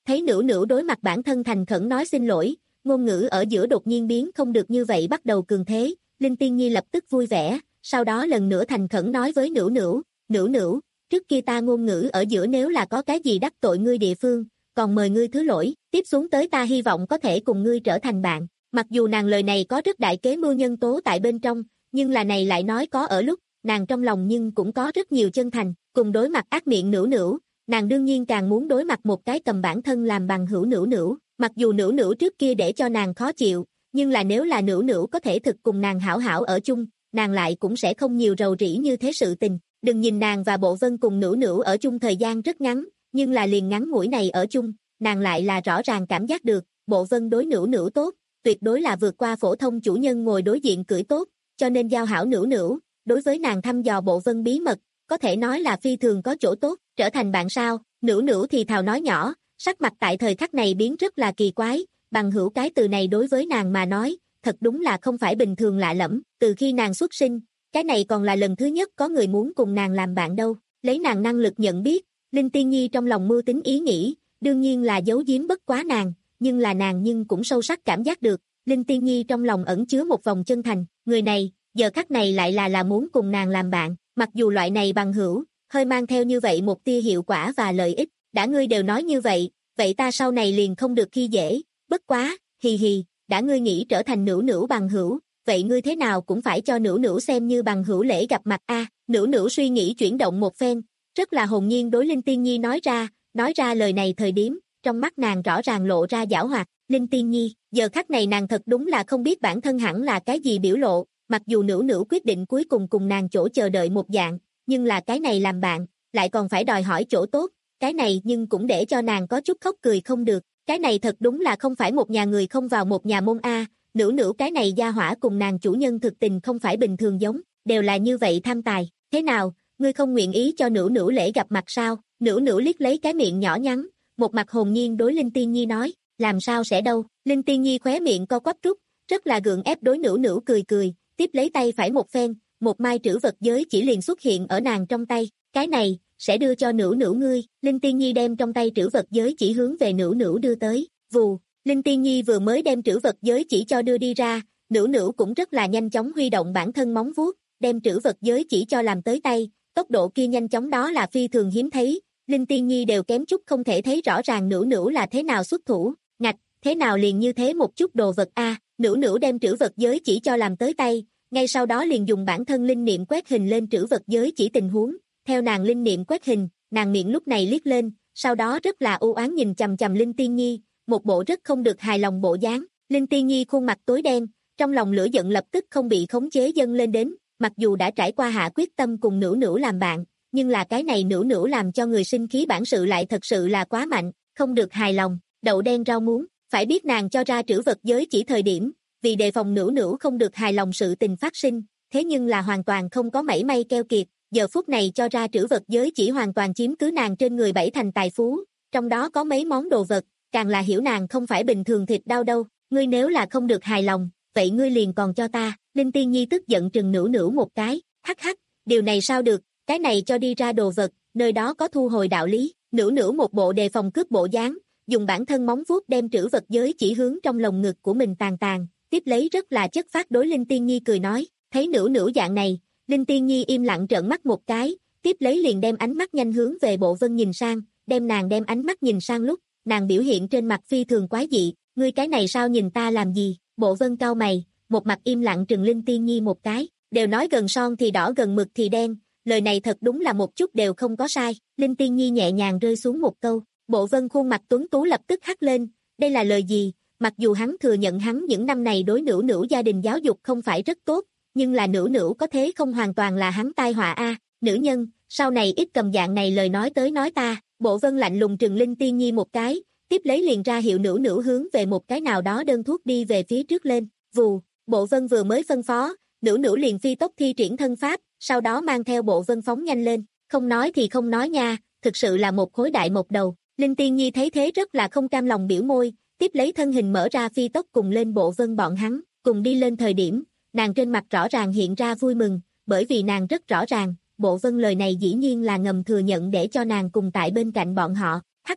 Thấy Nữu Nữu đối mặt bản thân thành khẩn nói xin lỗi, ngôn ngữ ở giữa đột nhiên biến không được như vậy bắt đầu cường thế, Linh Tiên Nhi lập tức vui vẻ, sau đó lần nữa thành khẩn nói với Nữu Nữu, Nữu Nữu, trước kia ta ngôn ngữ ở giữa nếu là có cái gì đắc tội ngươi địa phương, còn mời ngươi thứ lỗi, tiếp xuống tới ta hy vọng có thể cùng ngươi trở thành bạn. Mặc dù nàng lời này có rất đại kế mưu nhân tố tại bên trong, nhưng là này lại nói có ở lúc, nàng trong lòng nhưng cũng có rất nhiều chân thành, cùng đối mặt ác miệng Nữu Nữu, nàng đương nhiên càng muốn đối mặt một cái cầm bản thân làm bằng hữu Nữu Nữu, mặc dù Nữu Nữu trước kia để cho nàng khó chịu, nhưng là nếu là Nữu Nữu có thể thực cùng nàng hảo hảo ở chung, nàng lại cũng sẽ không nhiều rầu rĩ như thế sự tình. Đừng nhìn nàng và Bộ Vân cùng Nữu Nữu ở chung thời gian rất ngắn, nhưng là liền ngắn ngủi này ở chung, nàng lại là rõ ràng cảm giác được, Bộ Vân đối Nữu Nữu tốt, tuyệt đối là vượt qua phổ thông chủ nhân ngồi đối diện cưỡi tốt, cho nên giao hảo Nữu Nữu, đối với nàng thăm dò Bộ Vân bí mật, có thể nói là phi thường có chỗ tốt, trở thành bạn sao, Nữu Nữu thì thào nói nhỏ, sắc mặt tại thời khắc này biến rất là kỳ quái, bằng hữu cái từ này đối với nàng mà nói, thật đúng là không phải bình thường lạ lẫm, từ khi nàng xuất sinh, cái này còn là lần thứ nhất có người muốn cùng nàng làm bạn đâu, lấy nàng năng lực nhận biết, Linh Tiên Nhi trong lòng mưu tính ý nghĩ, đương nhiên là giấu giếm bất quá nàng, nhưng là nàng nhưng cũng sâu sắc cảm giác được, Linh Tiên Nhi trong lòng ẩn chứa một vòng chân thành, người này, giờ khắc này lại là là muốn cùng nàng làm bạn, mặc dù loại này bằng hữu, hơi mang theo như vậy một tia hiệu quả và lợi ích, đã ngươi đều nói như vậy, vậy ta sau này liền không được khi dễ, bất quá, hì hì, đã ngươi nghĩ trở thành Nữu Nữu bằng hữu, vậy ngươi thế nào cũng phải cho Nữu Nữu xem như bằng hữu lễ gặp mặt a. À, Nữu Nữu suy nghĩ chuyển động một phen, rất là hồn nhiên đối Linh Tiên Nhi nói ra, nói ra lời này thời điểm, trong mắt nàng rõ ràng lộ ra giảo hoạt, Linh Tiên Nhi, giờ khắc này nàng thật đúng là không biết bản thân hẳn là cái gì biểu lộ, mặc dù Nữu Nữu quyết định cuối cùng cùng nàng chỗ chờ đợi một dạng, nhưng là cái này làm bạn, lại còn phải đòi hỏi chỗ tốt, cái này nhưng cũng để cho nàng có chút khóc cười không được, cái này thật đúng là không phải một nhà người không vào một nhà môn a. Nữu Nữu cái này gia hỏa cùng nàng chủ nhân thực tình không phải bình thường giống, đều là như vậy tham tài, thế nào, ngươi không nguyện ý cho Nữu Nữu lễ gặp mặt sao? Nữu Nữu liếc lấy cái miệng nhỏ nhắn, một mặt hồn nhiên đối Linh Tiên Nhi nói, làm sao sẽ đâu? Linh Tiên Nhi khóe miệng co quắp rút, rất là gượng ép đối Nữu Nữu cười cười, tiếp lấy tay phải một phen, một mai trữ vật giới chỉ liền xuất hiện ở nàng trong tay, cái này sẽ đưa cho Nữu Nữu ngươi. Linh Tiên Nhi đem trong tay trữ vật giới chỉ hướng về Nữu Nữu đưa tới, vù. Linh Tiên Nhi vừa mới đem trữ vật giới chỉ cho đưa đi ra, Nữu Nữu cũng rất là nhanh chóng huy động bản thân móng vuốt, đem trữ vật giới chỉ cho làm tới tay, tốc độ kia nhanh chóng đó là phi thường hiếm thấy, Linh Tiên Nhi đều kém chút không thể thấy rõ ràng Nữu Nữu là thế nào xuất thủ, ngạch, thế nào liền như thế một chút đồ vật a. À, Nữu Nữu đem trữ vật giới chỉ cho làm tới tay, ngay sau đó liền dùng bản thân linh niệm quét hình lên trữ vật giới chỉ tình huống, theo nàng linh niệm quét hình, nàng miệng lúc này liếc lên, sau đó rất là u oán nhìn chằm chằm Linh Tiên Nhi, một bộ rất không được hài lòng bộ dáng. Linh Tiên Nhi khuôn mặt tối đen, trong lòng lửa giận lập tức không bị khống chế dâng lên đến, mặc dù đã trải qua hạ quyết tâm cùng Nữu Nữu làm bạn, nhưng là cái này Nữu Nữu làm cho người sinh khí bản sự lại thật sự là quá mạnh, không được hài lòng, đậu đen rau muống, phải biết nàng cho ra trữ vật giới chỉ thời điểm, vì đề phòng Nữu Nữu không được hài lòng sự tình phát sinh, thế nhưng là hoàn toàn không có mảy may keo kiệt, giờ phút này cho ra trữ vật giới chỉ hoàn toàn chiếm cứ nàng trên người bảy thành tài phú, trong đó có mấy món đồ vật, càng là hiểu nàng không phải bình thường thịt đau đâu, ngươi nếu là không được hài lòng, vậy ngươi liền còn cho ta. Linh Tiên Nhi tức giận trừng Nữu Nữu một cái, hắc hắc, điều này sao được, cái này cho đi ra đồ vật, nơi đó có thu hồi đạo lý. Nữu Nữu một bộ đề phòng cướp bộ dáng, dùng bản thân móng vuốt đem trữ vật giới chỉ hướng trong lồng ngực của mình tàn tàn, tiếp lấy rất là chất phát đối Linh Tiên Nhi cười nói, thấy Nữu Nữu dạng này, Linh Tiên Nhi im lặng trợn mắt một cái, tiếp lấy liền đem ánh mắt nhanh hướng về Bộ Vân nhìn sang, đem nàng đem ánh mắt nhìn sang lúc, nàng biểu hiện trên mặt phi thường quái dị, ngươi cái này sao nhìn ta làm gì? Bộ Vân cau mày, một mặt im lặng trừng Linh Tiên Nhi một cái, đều nói gần son thì đỏ gần mực thì đen, lời này thật đúng là một chút đều không có sai. Linh Tiên Nhi nhẹ nhàng rơi xuống một câu, Bộ Vân khuôn mặt tuấn tú lập tức hắt lên, đây là lời gì? Mặc dù hắn thừa nhận hắn những năm này đối Nữu Nữu gia đình giáo dục không phải rất tốt, nhưng là Nữu Nữu có thế không hoàn toàn là hắn tai họa a, nữ nhân, sau này ít cầm dạng này lời nói tới nói ta. Bộ Vân lạnh lùng trừng Linh Tiên Nhi một cái, tiếp lấy liền ra hiệu Nữu Nữu hướng về một cái nào đó đơn thuốc đi về phía trước lên, vù, Bộ Vân vừa mới phân phó, Nữu Nữu liền phi tốc thi triển thân pháp, sau đó mang theo Bộ Vân phóng nhanh lên, không nói thì không nói nha, thực sự là một khối đại một đầu. Linh Tiên Nhi thấy thế rất là không cam lòng biểu môi, tiếp lấy thân hình mở ra phi tốc cùng lên Bộ Vân bọn hắn, cùng đi lên thời điểm, nàng trên mặt rõ ràng hiện ra vui mừng, bởi vì nàng rất rõ ràng, Bộ Vân lời này dĩ nhiên là ngầm thừa nhận để cho nàng cùng tại bên cạnh bọn họ, hắc hắc,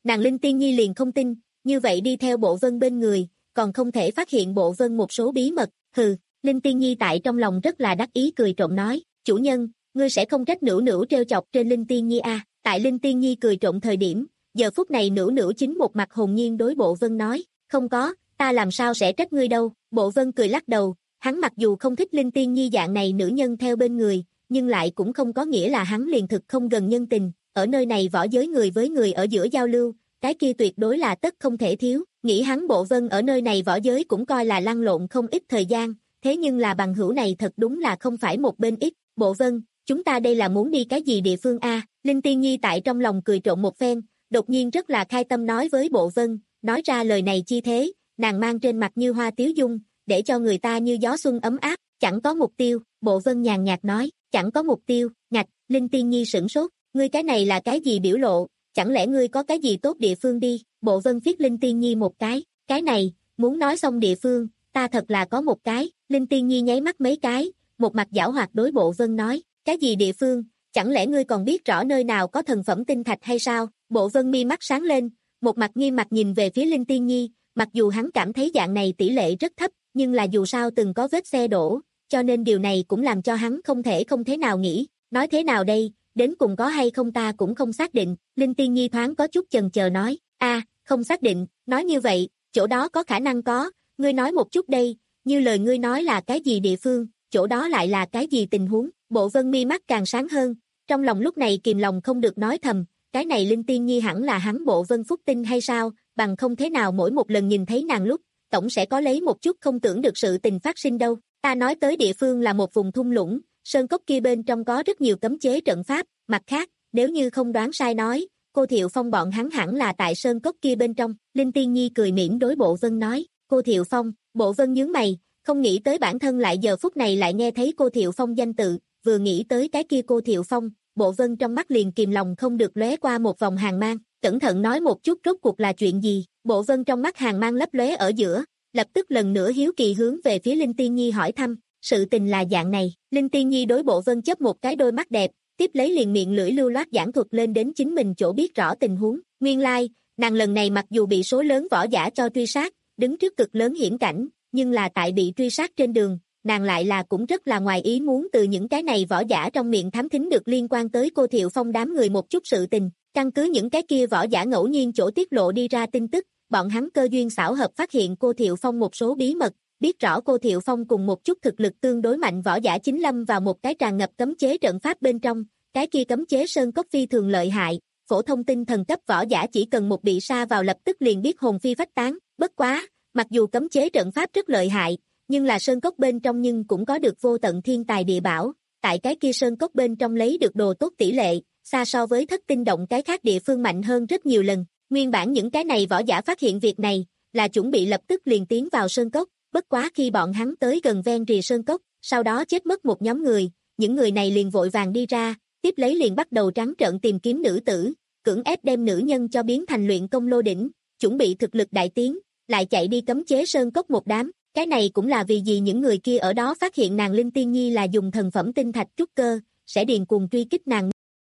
Nàng Linh Tiên Nhi liền không tin, như vậy đi theo Bộ Vân bên người, còn không thể phát hiện Bộ Vân một số bí mật, hừ, Linh Tiên Nhi tại trong lòng rất là đắc ý cười trộm nói, chủ nhân, ngươi sẽ không trách Nữu Nữu trêu chọc trên Linh Tiên Nhi à, tại Linh Tiên Nhi cười trộm thời điểm, giờ phút này Nữu Nữu chính một mặt hồn nhiên đối Bộ Vân nói, không có, ta làm sao sẽ trách ngươi đâu, Bộ Vân cười lắc đầu, hắn mặc dù không thích Linh Tiên Nhi dạng này nữ nhân theo bên người, nhưng lại cũng không có nghĩa là hắn liền thực không gần nhân tình, ở nơi này võ giới người với người ở giữa giao lưu, cái kia tuyệt đối là tất không thể thiếu, nghĩ hắn Bộ Vân ở nơi này võ giới cũng coi là lăn lộn không ít thời gian, thế nhưng là bằng hữu này thật đúng là không phải một bên ít, Bộ Vân, chúng ta đây là muốn đi cái gì địa phương a? Linh Tiên Nhi tại trong lòng cười trộn một phen, đột nhiên rất là khai tâm nói với Bộ Vân, nói ra lời này chi thế, nàng mang trên mặt như hoa tiếu dung, để cho người ta như gió xuân ấm áp, chẳng có mục tiêu, Bộ Vân nhàn nhạt nói, chẳng có mục tiêu, ngạch, Linh Tiên Nhi sửng sốt, ngươi cái này là cái gì biểu lộ, chẳng lẽ ngươi có cái gì tốt địa phương đi, Bộ Vân viết Linh Tiên Nhi một cái, cái này, muốn nói xong địa phương, ta thật là có một cái, Linh Tiên Nhi nháy mắt mấy cái, một mặt giảo hoạt đối Bộ Vân nói, cái gì địa phương, chẳng lẽ ngươi còn biết rõ nơi nào có thần phẩm tinh thạch hay sao, Bộ Vân mi mắt sáng lên, một mặt nghiêm mặt nhìn về phía Linh Tiên Nhi, mặc dù hắn cảm thấy dạng này tỷ lệ rất thấp, nhưng là dù sao từng có vết xe đổ, cho nên điều này cũng làm cho hắn không thể không thế nào nghĩ, nói thế nào đây, đến cùng có hay không ta cũng không xác định, Linh Tiên Nhi thoáng có chút chần chờ nói, a, không xác định, nói như vậy, chỗ đó có khả năng có, ngươi nói một chút đây, như lời ngươi nói là cái gì địa phương, chỗ đó lại là cái gì tình huống, Bộ Vân mi mắt càng sáng hơn, trong lòng lúc này kìm lòng không được nói thầm, cái này Linh Tiên Nhi hẳn là hắn Bộ Vân phúc tinh hay sao, bằng không thế nào mỗi một lần nhìn thấy nàng lúc, tổng sẽ có lấy một chút không tưởng được sự tình phát sinh đâu, ta nói tới địa phương là một vùng thung lũng, sơn cốc kia bên trong có rất nhiều cấm chế trận pháp, mặt khác, nếu như không đoán sai nói, cô Thiệu Phong bọn hắn hẳn là tại sơn cốc kia bên trong, Linh Tiên Nhi cười mỉm đối Bộ Vân nói, cô Thiệu Phong, Bộ Vân nhướng mày, không nghĩ tới bản thân lại giờ phút này lại nghe thấy cô Thiệu Phong danh tự, vừa nghĩ tới cái kia cô Thiệu Phong, Bộ Vân trong mắt liền kìm lòng không được lóe qua một vòng hàn mang, cẩn thận nói một chút rốt cuộc là chuyện gì, Bộ Vân trong mắt hàn mang lấp lóe ở giữa, lập tức lần nữa hiếu kỳ hướng về phía Linh Tiên Nhi hỏi thăm, sự tình là dạng này, Linh Tiên Nhi đối Bộ Vân chớp một cái đôi mắt đẹp, tiếp lấy liền miệng lưỡi lưu loát giảng thuật lên đến chính mình chỗ biết rõ tình huống, nguyên lai, like, nàng lần này mặc dù bị số lớn võ giả cho truy sát, đứng trước cực lớn hiểm cảnh, nhưng là tại bị truy sát trên đường, nàng lại là cũng rất là ngoài ý muốn từ những cái này võ giả trong miệng thám thính được liên quan tới cô Thiệu Phong đám người một chút sự tình, căn cứ những cái kia võ giả ngẫu nhiên chỗ tiết lộ đi ra tin tức, bọn hắn cơ duyên xảo hợp phát hiện cô Thiệu Phong một số bí mật, biết rõ cô Thiệu Phong cùng một chút thực lực tương đối mạnh võ giả chính lâm vào một cái tràn ngập cấm chế trận pháp bên trong, cái kia cấm chế sơn cốc phi thường lợi hại, phổ thông tinh thần cấp võ giả chỉ cần một bị sa vào lập tức liền biết hồn phi phách tán, bất quá, mặc dù cấm chế trận pháp rất lợi hại, nhưng là sơn cốc bên trong nhưng cũng có được vô tận thiên tài địa bảo, tại cái kia sơn cốc bên trong lấy được đồ tốt tỷ lệ, xa so với thất tinh động cái khác địa phương mạnh hơn rất nhiều lần, nguyên bản những cái này võ giả phát hiện việc này, là chuẩn bị lập tức liền tiến vào sơn cốc, bất quá khi bọn hắn tới gần ven rìa sơn cốc, sau đó chết mất một nhóm người, những người này liền vội vàng đi ra, tiếp lấy liền bắt đầu trắng trợn tìm kiếm nữ tử, cưỡng ép đem nữ nhân cho biến thành luyện công lô đỉnh, chuẩn bị thực lực đại tiến, lại chạy đi cấm chế sơn cốc một đám, cái này cũng là vì gì những người kia ở đó phát hiện nàng Linh Tiên Nhi là dùng thần phẩm tinh thạch trúc cơ, sẽ điền cuồng truy kích nàng.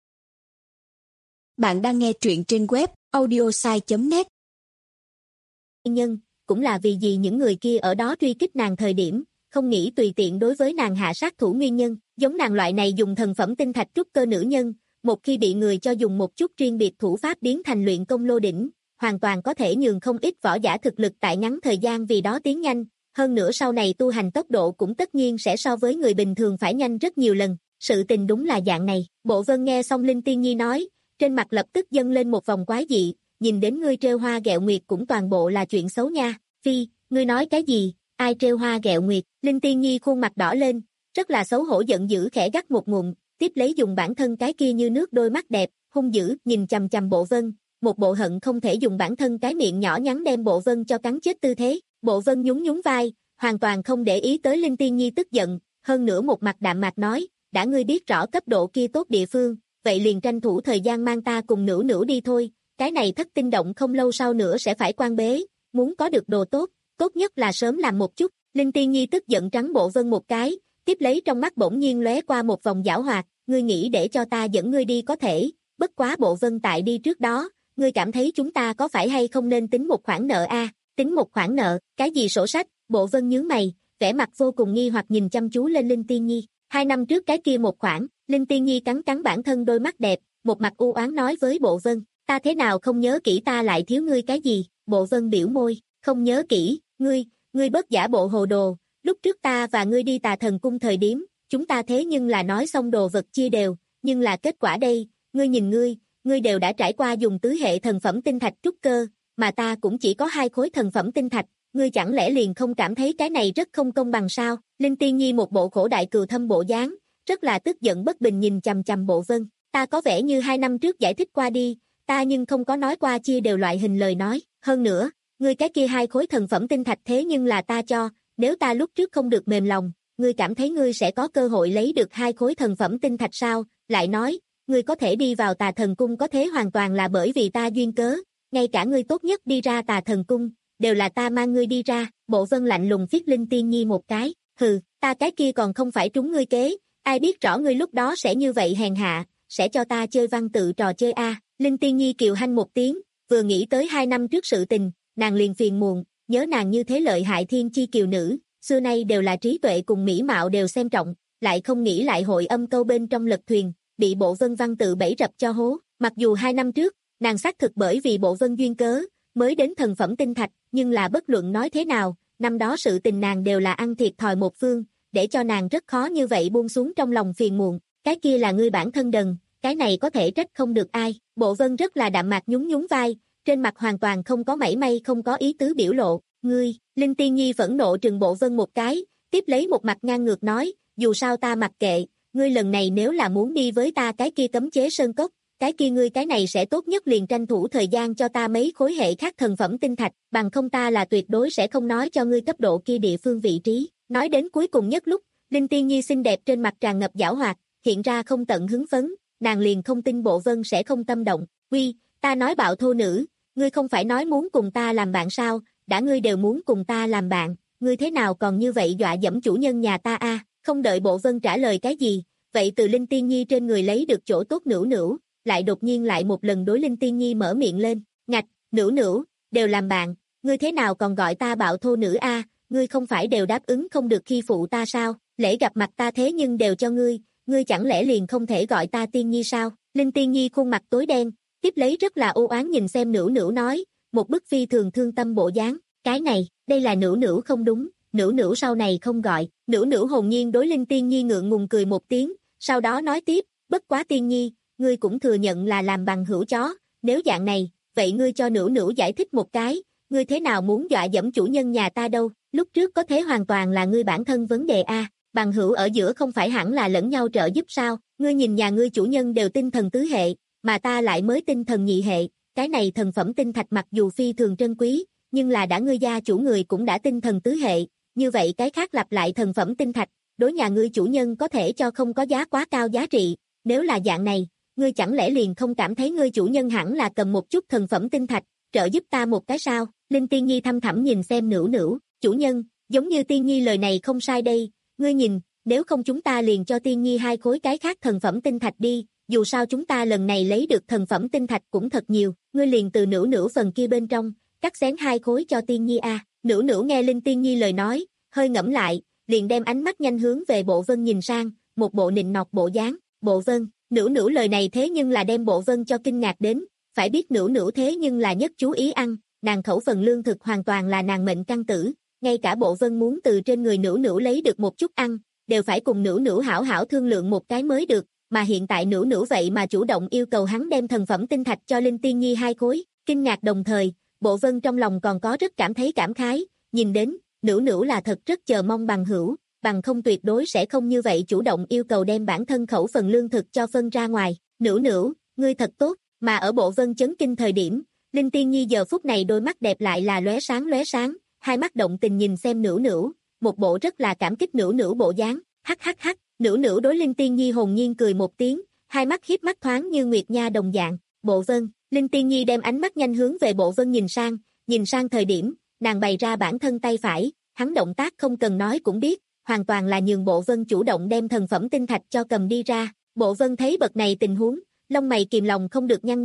Bạn đang nghe truyện trên web audiosai chấm net. Nhân, cũng là vì gì những người kia ở đó truy kích nàng thời điểm, không nghĩ tùy tiện đối với nàng hạ sát thủ nguyên nhân, giống nàng loại này dùng thần phẩm tinh thạch trúc cơ nữ nhân, một khi bị người cho dùng một chút riêng biệt thủ pháp biến thành luyện công lô đỉnh, hoàn toàn có thể nhường không ít võ giả thực lực tại ngắn thời gian vì đó tiến nhanh, hơn nữa sau này tu hành tốc độ cũng tất nhiên sẽ so với người bình thường phải nhanh rất nhiều lần, sự tình đúng là dạng này, Bộ Vân nghe xong Linh Tiên Nhi nói, trên mặt lập tức dâng lên một vòng quái dị, nhìn đến ngươi trêu hoa ghẹo nguyệt cũng toàn bộ là chuyện xấu nha, phi, ngươi nói cái gì, ai trêu hoa ghẹo nguyệt, Linh Tiên Nhi khuôn mặt đỏ lên, rất là xấu hổ giận dữ khẽ gắt một ngụm, tiếp lấy dùng bản thân cái kia như nước đôi mắt đẹp, hung dữ, nhìn chằm chằm Bộ Vân, một bộ hận không thể dùng bản thân cái miệng nhỏ nhắn đem Bộ Vân cho cắn chết tư thế, Bộ Vân nhún nhún vai, hoàn toàn không để ý tới Linh Tiên Nhi tức giận, hơn nữa một mặt đạm mạc nói, đã ngươi biết rõ cấp độ kia tốt địa phương, vậy liền tranh thủ thời gian mang ta cùng Nữu Nữu đi thôi, cái này thất tinh động không lâu sau nữa sẽ phải quan bế, muốn có được đồ tốt, tốt nhất là sớm làm một chút, Linh Tiên Nhi tức giận trắng Bộ Vân một cái, tiếp lấy trong mắt bỗng nhiên lóe qua một vòng giảo hoạt, ngươi nghĩ để cho ta dẫn ngươi đi có thể, bất quá Bộ Vân tại đi trước đó, ngươi cảm thấy chúng ta có phải hay không nên tính một khoản nợ a? Tính một khoản nợ, cái gì sổ sách? Bộ Vân nhướng mày, vẻ mặt vô cùng nghi hoặc nhìn chăm chú lên Linh Tiên Nhi. Hai năm trước cái kia một khoản, Linh Tiên Nhi cắn cắn bản thân đôi mắt đẹp, một mặt u oán nói với Bộ Vân, ta thế nào không nhớ kỹ ta lại thiếu ngươi cái gì? Bộ Vân biểu môi, không nhớ kỹ, ngươi, ngươi bớt giả bộ hồ đồ, lúc trước ta và ngươi đi Tà Thần Cung thời điểm, chúng ta thế nhưng là nói xong đồ vật chia đều, nhưng là kết quả đây, ngươi nhìn ngươi, ngươi đều đã trải qua dùng tứ hệ thần phẩm tinh thạch trúc cơ, mà ta cũng chỉ có hai khối thần phẩm tinh thạch, ngươi chẳng lẽ liền không cảm thấy cái này rất không công bằng sao? Linh Tiên Nhi một bộ khổ đại cừu thâm bộ dáng, rất là tức giận bất bình nhìn chằm chằm Bộ Vân, ta có vẻ như hai năm trước giải thích qua đi, ta nhưng không có nói qua chia đều loại hình lời nói, hơn nữa, ngươi cái kia hai khối thần phẩm tinh thạch thế nhưng là ta cho, nếu ta lúc trước không được mềm lòng, ngươi cảm thấy ngươi sẽ có cơ hội lấy được hai khối thần phẩm tinh thạch sao? Lại nói, ngươi có thể đi vào Tà Thần Cung có thế hoàn toàn là bởi vì ta duyên cớ, ngay cả ngươi tốt nhất đi ra Tà Thần Cung, đều là ta mang ngươi đi ra. Bộ Vân lạnh lùng phiết Linh Tiên Nhi một cái, hừ, ta cái kia còn không phải trúng ngươi kế, ai biết rõ ngươi lúc đó sẽ như vậy hèn hạ, sẽ cho ta chơi văn tự trò chơi a. Linh Tiên Nhi kiều hanh một tiếng, vừa nghĩ tới hai năm trước sự tình, nàng liền phiền muộn, nhớ nàng như thế lợi hại thiên chi kiều nữ, xưa nay đều là trí tuệ cùng mỹ mạo đều xem trọng, lại không nghĩ lại hội âm câu bên trong lật thuyền, bị Bộ Vân văn tự bẫy rập cho hố. Mặc dù hai năm trước, nàng xác thực bởi vì Bộ Vân duyên cớ, mới đến thần phẩm tinh thạch, nhưng là bất luận nói thế nào, năm đó sự tình nàng đều là ăn thiệt thòi một phương, để cho nàng rất khó như vậy buông xuống trong lòng phiền muộn, cái kia là ngươi bản thân đần, cái này có thể trách không được ai. Bộ Vân rất là đạm mạc nhún nhún vai, trên mặt hoàn toàn không có mảy may không có ý tứ biểu lộ, ngươi. Linh Tiên Nhi phẫn nộ trừng Bộ Vân một cái, tiếp lấy một mặt ngang ngược nói, dù sao ta mặc kệ, ngươi lần này nếu là muốn đi với ta cái kia cấm chế sơn cốc, cái kia ngươi cái này sẽ tốt nhất liền tranh thủ thời gian cho ta mấy khối hệ khác thần phẩm tinh thạch, bằng không ta là tuyệt đối sẽ không nói cho ngươi cấp độ kia địa phương vị trí. Nói đến cuối cùng nhất lúc, Linh Tiên Nhi xinh đẹp trên mặt tràn ngập giảo hoạt, hiện ra không tận hứng phấn, nàng liền không tin Bộ Vân sẽ không tâm động. Uy, ta nói bạo thô nữ, ngươi không phải nói muốn cùng ta làm bạn sao, đã ngươi đều muốn cùng ta làm bạn, ngươi thế nào còn như vậy dọa dẫm chủ nhân nhà ta a? Không đợi Bộ Vân trả lời cái gì, vậy từ Linh Tiên Nhi trên người lấy được chỗ tốt Nữu Nữu, lại đột nhiên lại một lần đối Linh Tiên Nhi mở miệng lên, ngạch, Nữu Nữu, đều làm bạn, ngươi thế nào còn gọi ta bạo thô nữ a? Ngươi không phải đều đáp ứng không được khi phụ ta sao, lễ gặp mặt ta thế nhưng đều cho ngươi, ngươi chẳng lẽ liền không thể gọi ta Tiên Nhi sao? Linh Tiên Nhi khuôn mặt tối đen, tiếp lấy rất là u oán nhìn xem Nữu Nữu nói, một bức phi thường thương tâm bộ dáng, cái này, đây là Nữu Nữu không đúng, Nữu Nữu sau này không gọi. Nữu Nữu hồn nhiên đối Linh Tiên Nhi ngượng ngùng cười một tiếng, sau đó nói tiếp, bất quá Tiên Nhi, ngươi cũng thừa nhận là làm bằng hữu chó, nếu dạng này, vậy ngươi cho Nữu Nữu giải thích một cái, ngươi thế nào muốn dọa dẫm chủ nhân nhà ta đâu, lúc trước có thế hoàn toàn là ngươi bản thân vấn đề a, bằng hữu ở giữa không phải hẳn là lẫn nhau trợ giúp sao, ngươi nhìn nhà ngươi chủ nhân đều tinh thần tứ hệ, mà ta lại mới tinh thần nhị hệ, cái này thần phẩm tinh thạch mặc dù phi thường trân quý, nhưng là đã ngươi gia chủ người cũng đã tinh thần tứ hệ, như vậy cái khác lặp lại thần phẩm tinh thạch, đối nhà ngươi chủ nhân có thể cho không có giá quá cao giá trị, nếu là dạng này, ngươi chẳng lẽ liền không cảm thấy ngươi chủ nhân hẳn là cầm một chút thần phẩm tinh thạch, trợ giúp ta một cái sao? Linh Tiên Nhi thăm thẳm nhìn xem Nữu Nữu, chủ nhân, giống như Tiên Nhi lời này không sai đây, ngươi nhìn, nếu không chúng ta liền cho Tiên Nhi hai khối cái khác thần phẩm tinh thạch đi, dù sao chúng ta lần này lấy được thần phẩm tinh thạch cũng thật nhiều, ngươi liền từ Nữu Nữu phần kia bên trong, cắt xén hai khối cho Tiên Nhi a. Nữu Nữu nghe Linh Tiên Nhi lời nói, hơi ngẫm lại, liền đem ánh mắt nhanh hướng về Bộ Vân nhìn sang, một bộ nịnh nọt bộ dáng. Bộ Vân, Nữu Nữu lời này thế nhưng là đem Bộ Vân cho kinh ngạc đến, phải biết Nữu Nữu thế nhưng là nhất chú ý ăn, nàng khẩu phần lương thực hoàn toàn là nàng mệnh căn tử, ngay cả Bộ Vân muốn từ trên người Nữu Nữu lấy được một chút ăn, đều phải cùng Nữu Nữu hảo hảo thương lượng một cái mới được, mà hiện tại Nữu Nữu vậy mà chủ động yêu cầu hắn đem thần phẩm tinh thạch cho Linh Tiên Nhi hai khối, kinh ngạc đồng thời, Bộ Vân trong lòng còn có rất cảm thấy cảm khái, nhìn đến, Nữu Nữu là thật rất chờ mong bằng hữu, bằng không tuyệt đối sẽ không như vậy chủ động yêu cầu đem bản thân khẩu phần lương thực cho phân ra ngoài. Nữu Nữu, ngươi thật tốt, mà ở Bộ Vân chấn kinh thời điểm, Linh Tiên Nhi giờ phút này đôi mắt đẹp lại là lóe sáng lóe sáng, hai mắt động tình nhìn xem Nữu Nữu, một bộ rất là cảm kích Nữu Nữu bộ dáng, hắc hắc hắc, Nữu Nữu đối Linh Tiên Nhi hồn nhiên cười một tiếng, hai mắt hiếp mắt thoáng như nguyệt nha đồng dạng. Bộ Vân, Linh Tiên Nhi đem ánh mắt nhanh hướng về Bộ Vân nhìn sang, nhìn sang thời điểm, nàng bày ra bản thân tay phải, hắn động tác không cần nói cũng biết, hoàn toàn là nhường Bộ Vân chủ động đem thần phẩm tinh thạch cho cầm đi ra. Bộ Vân thấy bậc này tình huống, lông mày kìm lòng không được nhăn nhăn,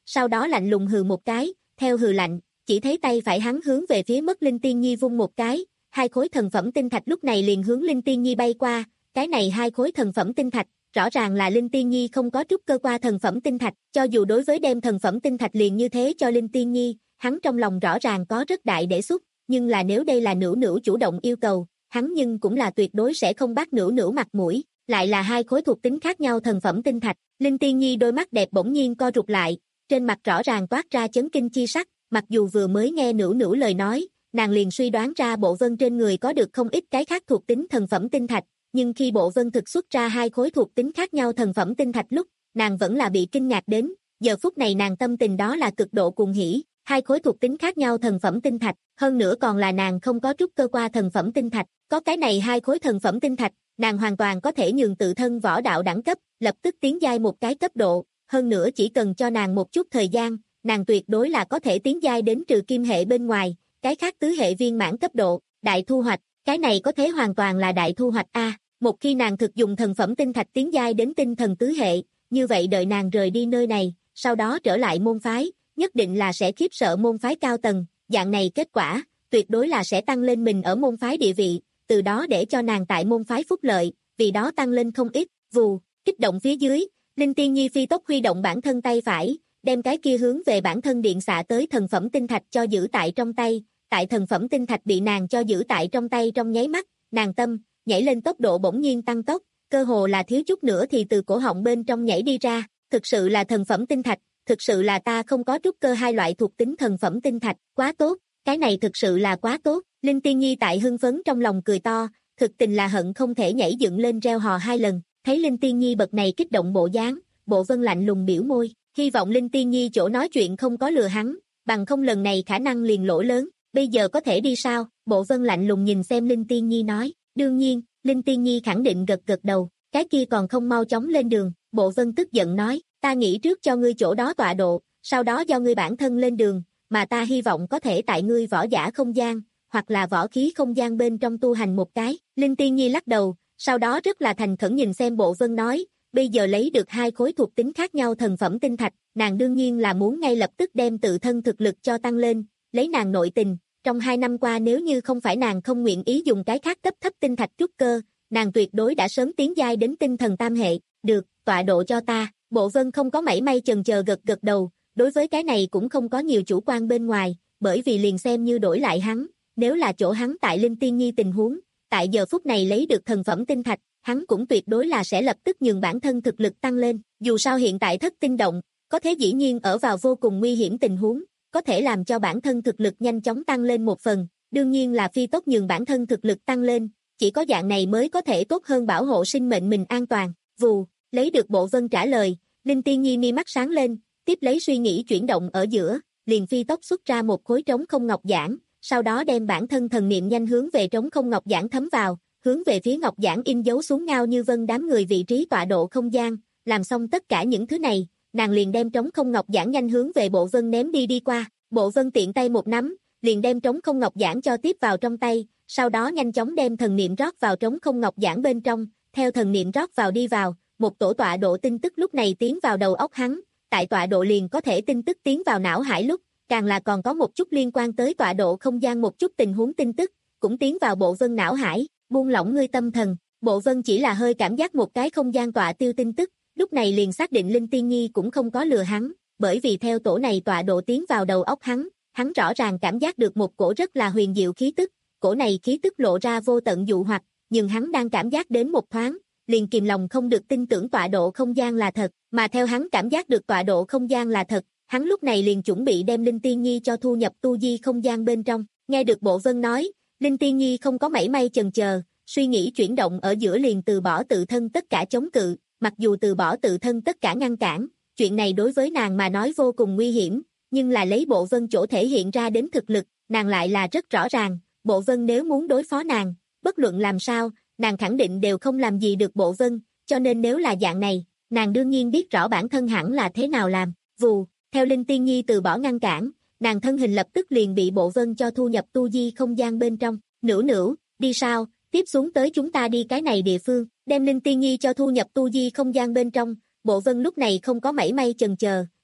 sau đó lạnh lùng hừ một cái, theo hừ lạnh, chỉ thấy tay phải hắn hướng về phía mất Linh Tiên Nhi vung một cái, hai khối thần phẩm tinh thạch lúc này liền hướng Linh Tiên Nhi bay qua, cái này hai khối thần phẩm tinh thạch, rõ ràng là Linh Tiên Nhi không có trút cơ qua thần phẩm tinh thạch, cho dù đối với đem thần phẩm tinh thạch liền như thế cho Linh Tiên Nhi, hắn trong lòng rõ ràng có rất đại đề xuất, nhưng là nếu đây là Nữu Nữu chủ động yêu cầu, hắn nhưng cũng là tuyệt đối sẽ không bắt Nữu Nữu mặt mũi, lại là hai khối thuộc tính khác nhau thần phẩm tinh thạch, Linh Tiên Nhi đôi mắt đẹp bỗng nhiên co rụt lại, trên mặt rõ ràng toát ra chấn kinh chi sắc, mặc dù vừa mới nghe Nữu Nữu lời nói, nàng liền suy đoán ra Bộ Vân trên người có được không ít cái khác thuộc tính thần phẩm tinh thạch, nhưng khi Bộ Vân thực xuất ra hai khối thuộc tính khác nhau thần phẩm tinh thạch lúc, nàng vẫn là bị kinh ngạc đến, giờ phút này nàng tâm tình đó là cực độ cuồng hỉ, hai khối thuộc tính khác nhau thần phẩm tinh thạch, hơn nữa còn là nàng không có trút cơ qua thần phẩm tinh thạch, có cái này hai khối thần phẩm tinh thạch, nàng hoàn toàn có thể nhường tự thân võ đạo đẳng cấp, lập tức tiến giai một cái cấp độ, hơn nữa chỉ cần cho nàng một chút thời gian, nàng tuyệt đối là có thể tiến giai đến trừ kim hệ bên ngoài, cái khác tứ hệ viên mãn cấp độ, đại thu hoạch, cái này có thể hoàn toàn là đại thu hoạch a. Một khi nàng thực dùng thần phẩm tinh thạch tiến giai đến tinh thần tứ hệ, như vậy đợi nàng rời đi nơi này, sau đó trở lại môn phái, nhất định là sẽ khiếp sợ môn phái cao tầng, dạng này kết quả, tuyệt đối là sẽ tăng lên mình ở môn phái địa vị, từ đó để cho nàng tại môn phái phúc lợi, vì đó tăng lên không ít, vù, kích động phía dưới, Linh Tiên Nhi phi tốc huy động bản thân tay phải, đem cái kia hướng về bản thân điện xạ tới thần phẩm tinh thạch cho giữ tại trong tay, tại thần phẩm tinh thạch bị nàng cho giữ tại trong tay trong nháy mắt, nàng tâm, nhảy lên tốc độ bỗng nhiên tăng tốc, cơ hồ là thiếu chút nữa thì từ cổ họng bên trong nhảy đi ra, thực sự là thần phẩm tinh thạch, thực sự là ta không có trút cơ hai loại thuộc tính thần phẩm tinh thạch, quá tốt, cái này thực sự là quá tốt, Linh Tiên Nhi tại hưng phấn trong lòng cười to, thực tình là hận không thể nhảy dựng lên reo hò hai lần, thấy Linh Tiên Nhi bậc này kích động bộ dáng, Bộ Vân lạnh lùng biểu môi, hy vọng Linh Tiên Nhi chỗ nói chuyện không có lừa hắn, bằng không lần này khả năng liền lỗ lớn, bây giờ có thể đi sao, Bộ Vân lạnh lùng nhìn xem Linh Tiên Nhi nói, đương nhiên, Linh Tiên Nhi khẳng định gật gật đầu, cái kia còn không mau chóng lên đường, Bộ Vân tức giận nói, ta nghĩ trước cho ngươi chỗ đó tọa độ, sau đó do ngươi bản thân lên đường, mà ta hy vọng có thể tại ngươi võ giả không gian, hoặc là võ khí không gian bên trong tu hành một cái, Linh Tiên Nhi lắc đầu, sau đó rất là thành khẩn nhìn xem Bộ Vân nói, bây giờ lấy được hai khối thuộc tính khác nhau thần phẩm tinh thạch, nàng đương nhiên là muốn ngay lập tức đem tự thân thực lực cho tăng lên, lấy nàng nội tình, trong hai năm qua nếu như không phải nàng không nguyện ý dùng cái khác cấp thấp tinh thạch trút cơ, nàng tuyệt đối đã sớm tiến giai đến tinh thần tam hệ, được, tọa độ cho ta, Bộ Vân không có mảy may chần chờ gật gật đầu, đối với cái này cũng không có nhiều chủ quan bên ngoài, bởi vì liền xem như đổi lại hắn, nếu là chỗ hắn tại Linh Tiên Nhi tình huống, tại giờ phút này lấy được thần phẩm tinh thạch, hắn cũng tuyệt đối là sẽ lập tức nhường bản thân thực lực tăng lên, dù sao hiện tại thất tinh động, có thể dĩ nhiên ở vào vô cùng nguy hiểm tình huống, có thể làm cho bản thân thực lực nhanh chóng tăng lên một phần, đương nhiên là phi tốt nhường bản thân thực lực tăng lên, chỉ có dạng này mới có thể tốt hơn bảo hộ sinh mệnh mình an toàn, vù, lấy được Bộ Vân trả lời, Linh Tiên Nhi mi mắt sáng lên, tiếp lấy suy nghĩ chuyển động ở giữa, liền phi tốc xuất ra một khối trống không ngọc giản, sau đó đem bản thân thần niệm nhanh hướng về trống không ngọc giản thấm vào, hướng về phía ngọc giản in dấu xuống Ngao Như Vân đám người vị trí tọa độ không gian, làm xong tất cả những thứ này, nàng liền đem trống không ngọc giản nhanh hướng về Bộ Vân ném đi đi qua, Bộ Vân tiện tay một nắm, liền đem trống không ngọc giản cho tiếp vào trong tay, sau đó nhanh chóng đem thần niệm rót vào trống không ngọc giản bên trong, theo thần niệm rót vào đi vào, một tổ tọa độ tin tức lúc này tiến vào đầu óc hắn, tại tọa độ liền có thể tin tức tiến vào não hải lúc, càng là còn có một chút liên quan tới tọa độ không gian một chút tình huống tin tức, cũng tiến vào Bộ Vân não hải, buông lỏng ngươi tâm thần, Bộ Vân chỉ là hơi cảm giác một cái không gian tọa tiêu tin tức, lúc này liền xác định Linh Tiên Nhi cũng không có lừa hắn, bởi vì theo tổ này tọa độ tiến vào đầu óc hắn, hắn rõ ràng cảm giác được một cổ rất là huyền diệu khí tức, cổ này khí tức lộ ra vô tận dụ hoặc, nhưng hắn đang cảm giác đến một thoáng, liền kìm lòng không được tin tưởng tọa độ không gian là thật, mà theo hắn cảm giác được tọa độ không gian là thật, hắn lúc này liền chuẩn bị đem Linh Tiên Nhi cho thu nhập tu di không gian bên trong, nghe được Bộ Vân nói, Linh Tiên Nhi không có mảy may chần chờ, suy nghĩ chuyển động ở giữa liền từ bỏ tự thân tất cả chống cự, mặc dù từ bỏ tự thân tất cả ngăn cản, chuyện này đối với nàng mà nói vô cùng nguy hiểm, nhưng là lấy Bộ Vân chỗ thể hiện ra đến thực lực, nàng lại là rất rõ ràng, Bộ Vân nếu muốn đối phó nàng, bất luận làm sao, nàng khẳng định đều không làm gì được Bộ Vân, cho nên nếu là dạng này, nàng đương nhiên biết rõ bản thân hẳn là thế nào làm, vù, theo Linh Tiên Nhi từ bỏ ngăn cản, nàng thân hình lập tức liền bị Bộ Vân cho thu nhập tu di không gian bên trong, Nữu Nữu, đi sao, tiếp xuống tới chúng ta đi cái này địa phương, đem Linh Tiên Nhi cho thu nhập tu di không gian bên trong, Bộ Vân lúc này không có mảy may chần chờ,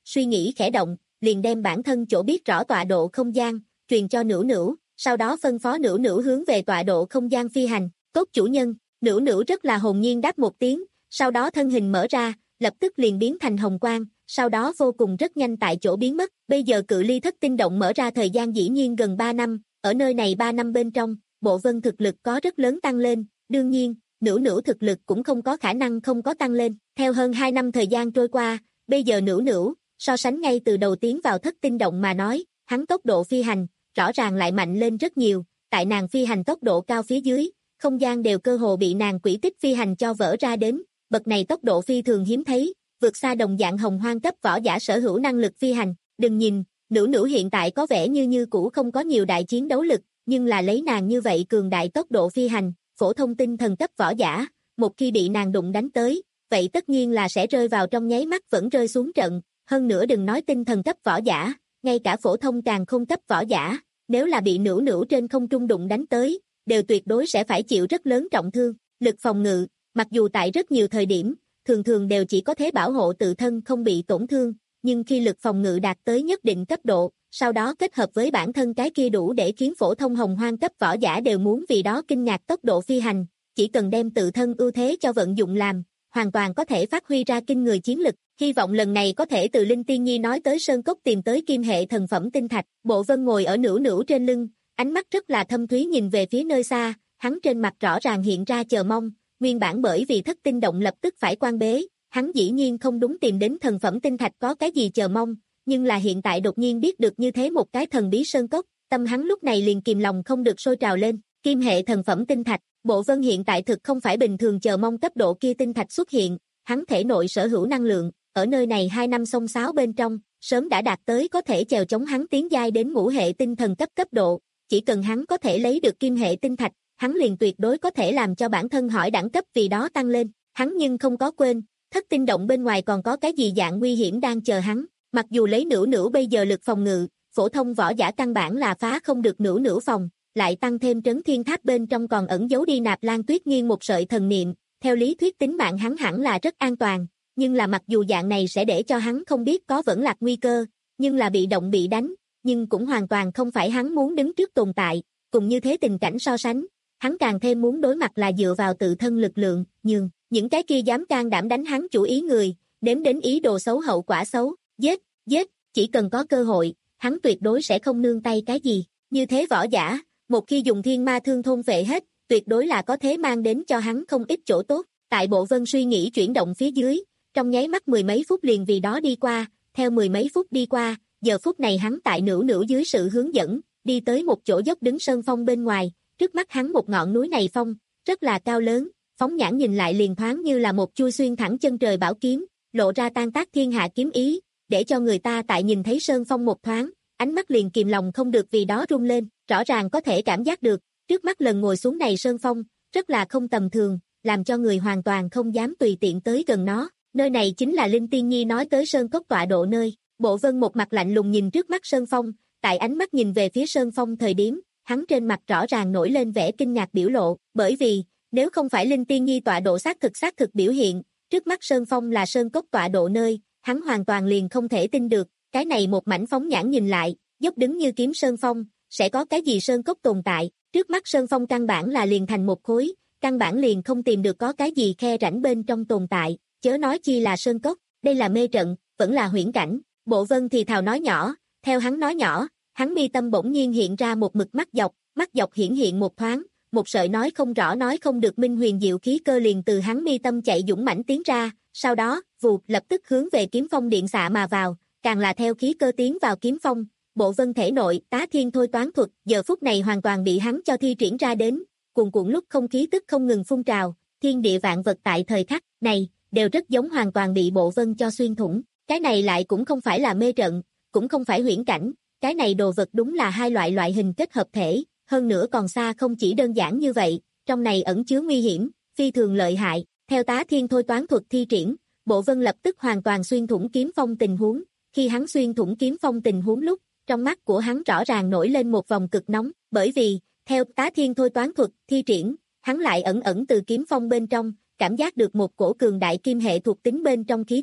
suy nghĩ khẽ động, liền đem bản thân chỗ biết rõ tọa độ không gian, truyền cho Nữu Nữu, sau đó phân phó Nữu Nữu hướng về tọa độ không gian phi hành. Tốt chủ nhân, Nữu Nữu rất là hồn nhiên đáp một tiếng, sau đó thân hình mở ra, lập tức liền biến thành hồng quang, sau đó vô cùng rất nhanh tại chỗ biến mất. Bây giờ cự ly thất tinh động mở ra thời gian dĩ nhiên gần ba năm, ở nơi này ba năm bên trong, Bộ Vân thực lực có rất lớn tăng lên, đương nhiên, Nữu Nữu thực lực cũng không có khả năng không có tăng lên. Theo hơn hai năm thời gian trôi qua, bây giờ Nữu Nữu, so sánh ngay từ đầu tiến vào thất tinh động mà nói, hắn tốc độ phi hành, rõ ràng lại mạnh lên rất nhiều, tại nàng phi hành tốc độ cao phía dưới, không gian đều cơ hồ bị nàng quỹ tích phi hành cho vỡ ra đến, bậc này tốc độ phi thường hiếm thấy, vượt xa đồng dạng hồng hoang cấp võ giả sở hữu năng lực phi hành. Đừng nhìn, Nữu Nữu hiện tại có vẻ như như cũ không có nhiều đại chiến đấu lực, nhưng là lấy nàng như vậy cường đại tốc độ phi hành, phổ thông tinh thần cấp võ giả, một khi bị nàng đụng đánh tới, vậy tất nhiên là sẽ rơi vào trong nháy mắt vẫn rơi xuống trận, hơn nữa đừng nói tinh thần cấp võ giả, ngay cả phổ thông càng không cấp võ giả, nếu là bị Nữu Nữu trên không trung đụng đánh tới, đều tuyệt đối sẽ phải chịu rất lớn trọng thương. Lực phòng ngự, mặc dù tại rất nhiều thời điểm, thường thường đều chỉ có thể bảo hộ tự thân không bị tổn thương, nhưng khi lực phòng ngự đạt tới nhất định cấp độ, sau đó kết hợp với bản thân cái kia đủ để khiến phổ thông hồng hoang cấp võ giả đều muốn vì đó kinh ngạc tốc độ phi hành, chỉ cần đem tự thân ưu thế cho vận dụng làm, hoàn toàn có thể phát huy ra kinh người chiến lực. Hy vọng lần này có thể từ Linh Tiên Nhi nói tới Sơn Cốc tìm tới kim hệ thần phẩm tinh thạch. Bộ Vân ngồi ở Nữu Nữu trên lưng, ánh mắt rất là thâm thúy nhìn về phía nơi xa, hắn trên mặt rõ ràng hiện ra chờ mong, nguyên bản bởi vì thất tinh động lập tức phải quan bế, hắn dĩ nhiên không đúng tìm đến thần phẩm tinh thạch có cái gì chờ mong, nhưng là hiện tại đột nhiên biết được như thế một cái thần bí Sơn Cốc, tâm hắn lúc này liền kìm lòng không được sôi trào lên. Kim hệ thần phẩm tinh thạch, Bộ Vân hiện tại thực không phải bình thường chờ mong cấp độ kia tinh thạch xuất hiện, hắn thể nội sở hữu năng lượng, ở nơi này hai năm xông xáo bên trong, sớm đã đạt tới có thể chèo chống hắn tiến giai đến ngũ hệ tinh thần cấp cấp độ, chỉ cần hắn có thể lấy được kim hệ tinh thạch, hắn liền tuyệt đối có thể làm cho bản thân hỏi đẳng cấp vì đó tăng lên. Hắn nhưng không có quên, thất tinh động bên ngoài còn có cái gì dạng nguy hiểm đang chờ hắn, mặc dù lấy Nữu Nữu bây giờ lực phòng ngự, phổ thông võ giả căn bản là phá không được Nữu Nữu phòng, lại tăng thêm trấn thiên tháp bên trong còn ẩn giấu đi Nạp Lan Tuyết Nghiên một sợi thần niệm, theo lý thuyết tính mạng hắn hẳn là rất an toàn, nhưng là mặc dù dạng này sẽ để cho hắn không biết có vẫn lạc nguy cơ, nhưng là bị động bị đánh, nhưng cũng hoàn toàn không phải hắn muốn đứng trước tồn tại, cùng như thế tình cảnh so sánh, hắn càng thêm muốn đối mặt là dựa vào tự thân lực lượng, nhưng những cái kia dám can đảm đánh hắn chủ ý người, đếm đến ý đồ xấu hậu quả xấu, giết, giết, chỉ cần có cơ hội, hắn tuyệt đối sẽ không nương tay cái gì, như thế võ giả, một khi dùng thiên ma thương thôn vệ hết, tuyệt đối là có thế mang đến cho hắn không ít chỗ tốt. Tại Bộ Vân suy nghĩ chuyển động phía dưới, trong nháy mắt mười mấy phút liền vì đó đi qua, theo mười mấy phút đi qua, giờ phút này hắn tại Nữu Nữu dưới sự hướng dẫn, đi tới một chỗ dốc đứng sơn phong bên ngoài, trước mắt hắn một ngọn núi này phong, rất là cao lớn, phóng nhãn nhìn lại liền thoáng như là một chui xuyên thẳng chân trời bảo kiếm, lộ ra tan tác thiên hạ kiếm ý, để cho người ta tại nhìn thấy sơn phong một thoáng, ánh mắt liền kìm lòng không được vì đó rung lên, rõ ràng có thể cảm giác được, trước mắt lần ngồi xuống này sơn phong, rất là không tầm thường, làm cho người hoàn toàn không dám tùy tiện tới gần nó. Nơi này chính là Linh Tiên Nhi nói tới sơn cốc tọa độ nơi. Bộ Vân một mặt lạnh lùng nhìn trước mắt sơn phong, tại ánh mắt nhìn về phía sơn phong thời điểm, hắn trên mặt rõ ràng nổi lên vẻ kinh ngạc biểu lộ, bởi vì, nếu không phải Linh Tiên Nhi tọa độ xác thực xác thực biểu hiện, trước mắt sơn phong là sơn cốc tọa độ nơi, hắn hoàn toàn liền không thể tin được, cái này một mảnh phóng nhãn nhìn lại, dốc đứng như kiếm sơn phong, sẽ có cái gì sơn cốc tồn tại, trước mắt sơn phong căn bản là liền thành một khối, căn bản liền không tìm được có cái gì khe rãnh bên trong tồn tại, chớ nói chi là sơn cốc, đây là mê trận, vẫn là huyễn cảnh. Bộ Vân thì thào nói nhỏ, theo hắn nói nhỏ, hắn mi tâm bỗng nhiên hiện ra một mực mắt dọc, mắt dọc hiển hiện một thoáng, một sợi nói không rõ nói không được minh huyền diệu khí cơ liền từ hắn mi tâm chạy dũng mãnh tiến ra, sau đó, vụt lập tức hướng về kiếm phong điện xạ mà vào, càng là theo khí cơ tiến vào kiếm phong, Bộ Vân thể nội tá thiên thôi toán thuật, giờ phút này hoàn toàn bị hắn cho thi triển ra đến, cuồn cuộn lúc không khí tức không ngừng phun trào, thiên địa vạn vật tại thời khắc này đều rất giống hoàn toàn bị Bộ Vân cho xuyên thủng, cái này lại cũng không phải là mê trận, cũng không phải huyễn cảnh, cái này đồ vật đúng là hai loại loại hình kết hợp thể, hơn nữa còn xa không chỉ đơn giản như vậy, trong này ẩn chứa nguy hiểm, phi thường lợi hại, theo tá thiên thôi toán thuật thi triển, Bộ Vân lập tức hoàn toàn xuyên thủng kiếm phong tình huống, khi hắn xuyên thủng kiếm phong tình huống lúc, trong mắt của hắn rõ ràng nổi lên một vòng cực nóng, bởi vì, theo tá thiên thôi toán thuật thi triển, hắn lại ẩn ẩn từ kiếm phong bên trong, cảm giác được một cổ cường đại kim hệ thuộc tính bên trong khí tức,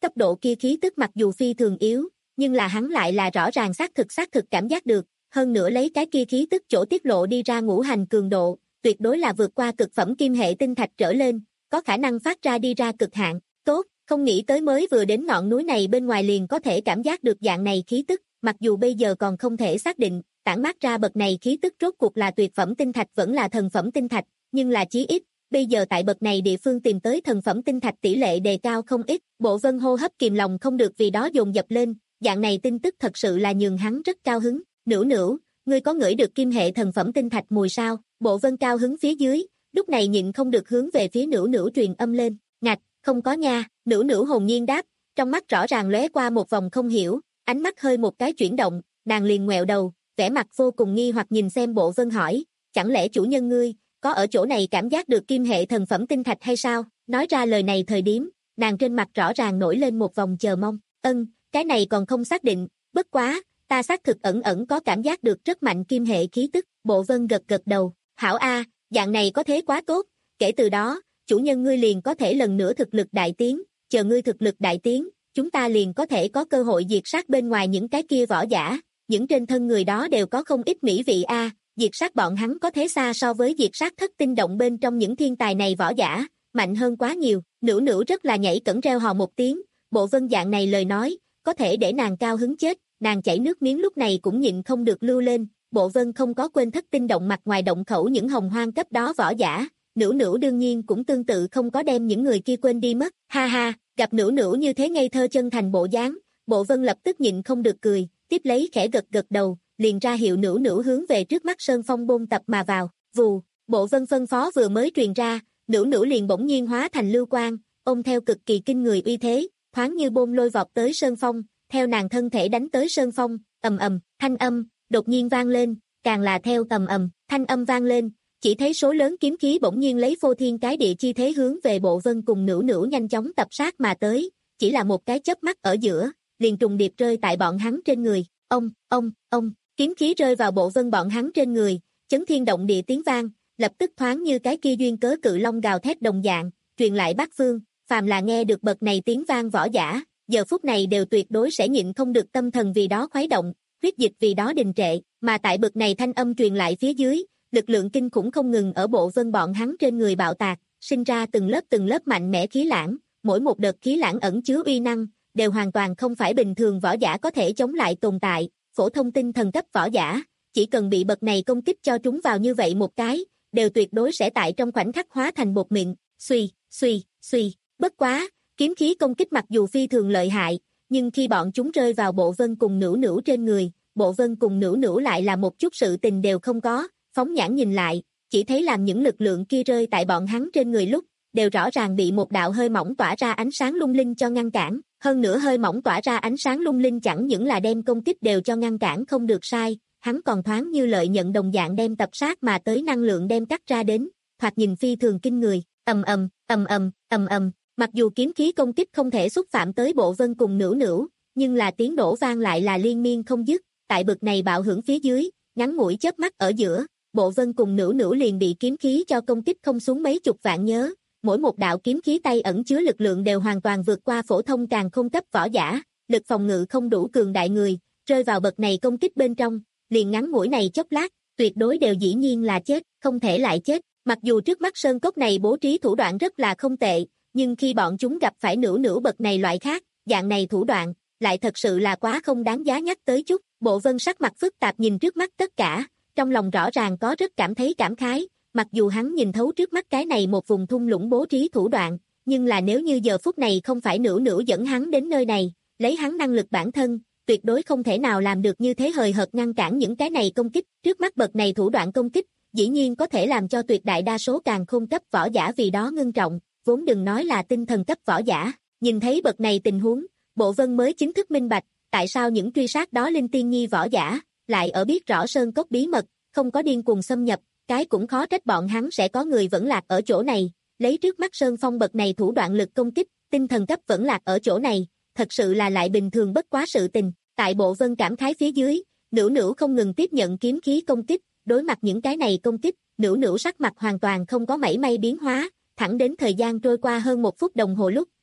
cấp độ kia khí tức mặc dù phi thường yếu, nhưng là hắn lại là rõ ràng xác thực xác thực cảm giác được, hơn nữa lấy cái kia khí tức chỗ tiết lộ đi ra ngũ hành cường độ, tuyệt đối là vượt qua cực phẩm kim hệ tinh thạch trở lên, có khả năng phát ra đi ra cực hạn. Tốt, không nghĩ tới mới vừa đến ngọn núi này bên ngoài liền có thể cảm giác được dạng này khí tức, mặc dù bây giờ còn không thể xác định, tản mát ra bậc này khí tức rốt cuộc là tuyệt phẩm tinh thạch vẫn là thần phẩm tinh thạch, nhưng là chí ít, bây giờ tại bậc này địa phương tìm tới thần phẩm tinh thạch tỷ lệ đề cao không ít, Bộ Vân hô hấp kìm lòng không được vì đó dồn dập lên, dạng này tin tức thật sự là nhường hắn rất cao hứng. Nữu Nữu, ngươi có ngửi được kim hệ thần phẩm tinh thạch mùi sao? Bộ Vân cao hứng phía dưới, lúc này nhịn không được hướng về phía Nữu Nữu truyền âm lên, ngạch, không có nha. Nữu Nữu hồn nhiên đáp, trong mắt rõ ràng lóe qua một vòng không hiểu, ánh mắt hơi một cái chuyển động, nàng liền ngoẹo đầu, vẻ mặt vô cùng nghi hoặc nhìn xem Bộ Vân hỏi, chẳng lẽ chủ nhân ngươi có ở chỗ này cảm giác được kim hệ thần phẩm tinh thạch hay sao? Nói ra lời này thời điểm, nàng trên mặt rõ ràng nổi lên một vòng chờ mong, ân, cái này còn không xác định, bất quá, ta xác thực ẩn ẩn có cảm giác được rất mạnh kim hệ khí tức. Bộ Vân gật gật đầu, hảo a, dạng này có thế quá tốt, kể từ đó, chủ nhân ngươi liền có thể lần nữa thực lực đại tiến, chờ ngươi thực lực đại tiến, chúng ta liền có thể có cơ hội diệt sát bên ngoài những cái kia võ giả, những trên thân người đó đều có không ít mỹ vị a, diệt sát bọn hắn có thế xa so với diệt sát thất tinh động bên trong những thiên tài này võ giả, mạnh hơn quá nhiều. Nữu Nữu rất là nhảy cẫng reo hò một tiếng, Bộ Vân dạng này lời nói, có thể để nàng cao hứng chết, nàng chảy nước miếng lúc này cũng nhịn không được lưu lên. Bộ Vân không có quên thất tinh động mặt ngoài động khẩu những hồng hoang cấp đó võ giả, Nữu Nữu đương nhiên cũng tương tự không có đem những người kia quên đi mất, ha ha, gặp Nữu Nữu như thế ngây thơ chân thành bộ dáng, Bộ Vân lập tức nhịn không được cười, tiếp lấy khẽ gật gật đầu, liền ra hiệu Nữu Nữu hướng về trước mắt Sơn Phong bôn tập mà vào, vù, Bộ Vân phân phó vừa mới truyền ra, Nữu Nữu liền bỗng nhiên hóa thành lưu quang, ôm theo cực kỳ kinh người uy thế, thoáng như bôn lôi vọt tới Sơn Phong, theo nàng thân thể đánh tới Sơn Phong, ầm ầm, thanh âm đột nhiên vang lên, càng là theo ầm ầm, thanh âm vang lên, chỉ thấy số lớn kiếm khí bỗng nhiên lấy phô thiên cái địa chi thế hướng về Bộ Vân cùng Nữu Nữu nhanh chóng tập sát mà tới, chỉ là một cái chớp mắt ở giữa, liền trùng điệp rơi tại bọn hắn trên người. Ông, ông, ông, kiếm khí rơi vào Bộ Vân bọn hắn trên người, chấn thiên động địa tiếng vang, lập tức thoáng như cái kia duyên cớ cự long gào thét đồng dạng, truyền lại bát phương, phàm là nghe được bậc này tiếng vang võ giả, giờ phút này đều tuyệt đối sẽ nhịn không được tâm thần vì đó khuấy động, huyết dịch vì đó đình trệ, mà tại bậc này thanh âm truyền lại phía dưới, lực lượng kinh khủng không ngừng ở Bộ Vân bọn hắn trên người bạo tạc, sinh ra từng lớp từng lớp mạnh mẽ khí lãng, mỗi một đợt khí lãng ẩn chứa uy năng, đều hoàn toàn không phải bình thường võ giả có thể chống lại tồn tại, phổ thông tinh thần cấp võ giả, chỉ cần bị bậc này công kích cho trúng vào như vậy một cái, đều tuyệt đối sẽ tại trong khoảnh khắc hóa thành bột mịn, suy, suy, suy, bất quá, kiếm khí công kích mặc dù phi thường lợi hại, nhưng khi bọn chúng rơi vào Bộ Vân cùng Nữu Nữu trên người, Bộ Vân cùng Nữu Nữu lại là một chút sự tình đều không có, phóng nhãn nhìn lại, chỉ thấy làm những lực lượng kia rơi tại bọn hắn trên người lúc, đều rõ ràng bị một đạo hơi mỏng tỏa ra ánh sáng lung linh cho ngăn cản, hơn nữa hơi mỏng tỏa ra ánh sáng lung linh chẳng những là đem công kích đều cho ngăn cản không được sai, hắn còn thoáng như lợi nhận đồng dạng đem tập sát mà tới năng lượng đem cắt ra đến, thoạt nhìn phi thường kinh người, ầm ầm, ầm ầm, ầm ầm, mặc dù kiếm khí công kích không thể xúc phạm tới Bộ Vân cùng Nữu Nữu, nhưng là tiếng nổ vang lại là liên miên không dứt, tại bực này bạo hưởng phía dưới, ngắn ngủi chớp mắt ở giữa, Bộ Vân cùng Nữu Nữu liền bị kiếm khí cho công kích không xuống mấy chục vạn nhớ, mỗi một đạo kiếm khí tay ẩn chứa lực lượng đều hoàn toàn vượt qua phổ thông càn không cấp võ giả, lực phòng ngự không đủ cường đại người, rơi vào bậc này công kích bên trong, liền ngắn ngủi này chốc lát, tuyệt đối đều dĩ nhiên là chết, không thể lại chết, mặc dù trước mắt sơn cốc này bố trí thủ đoạn rất là không tệ, nhưng khi bọn chúng gặp phải Nữu Nữu bậc này loại khác, dạng này thủ đoạn, lại thật sự là quá không đáng giá nhắc tới chút. Bộ Vân sắc mặt phức tạp nhìn trước mắt tất cả, trong lòng rõ ràng có rất cảm thấy cảm khái, mặc dù hắn nhìn thấu trước mắt cái này một vùng thung lũng bố trí thủ đoạn, nhưng là nếu như giờ phút này không phải Nữu Nữu dẫn hắn đến nơi này, lấy hắn năng lực bản thân, tuyệt đối không thể nào làm được như thế hời hợt ngăn cản những cái này công kích, trước mắt bậc này thủ đoạn công kích, dĩ nhiên có thể làm cho tuyệt đại đa số càn khôn cấp võ giả vì đó ngưng trọng, vốn đừng nói là tinh thần cấp võ giả, nhìn thấy bậc này tình huống, Bộ Vân mới chính thức minh bạch, tại sao những truy sát đó linh tiên nhi võ giả, lại ở biết rõ sơn cốc bí mật, không có điên cuồng xâm nhập, cái cũng khó trách bọn hắn sẽ có người vẫn lạc ở chỗ này, lấy trước mắt Sơn Phong bậc này thủ đoạn lực công kích, tinh thần cấp vẫn lạc ở chỗ này, thật sự là lại bình thường bất quá sự tình, tại Bộ Vân cảm khái phía dưới, Nữu Nữu không ngừng tiếp nhận kiếm khí công kích, đối mặt những cái này công kích, Nữu Nữu sắc mặt hoàn toàn không có mảy may biến hóa, thẳng đến thời gian trôi qua hơn một phút đồng hồ lúc,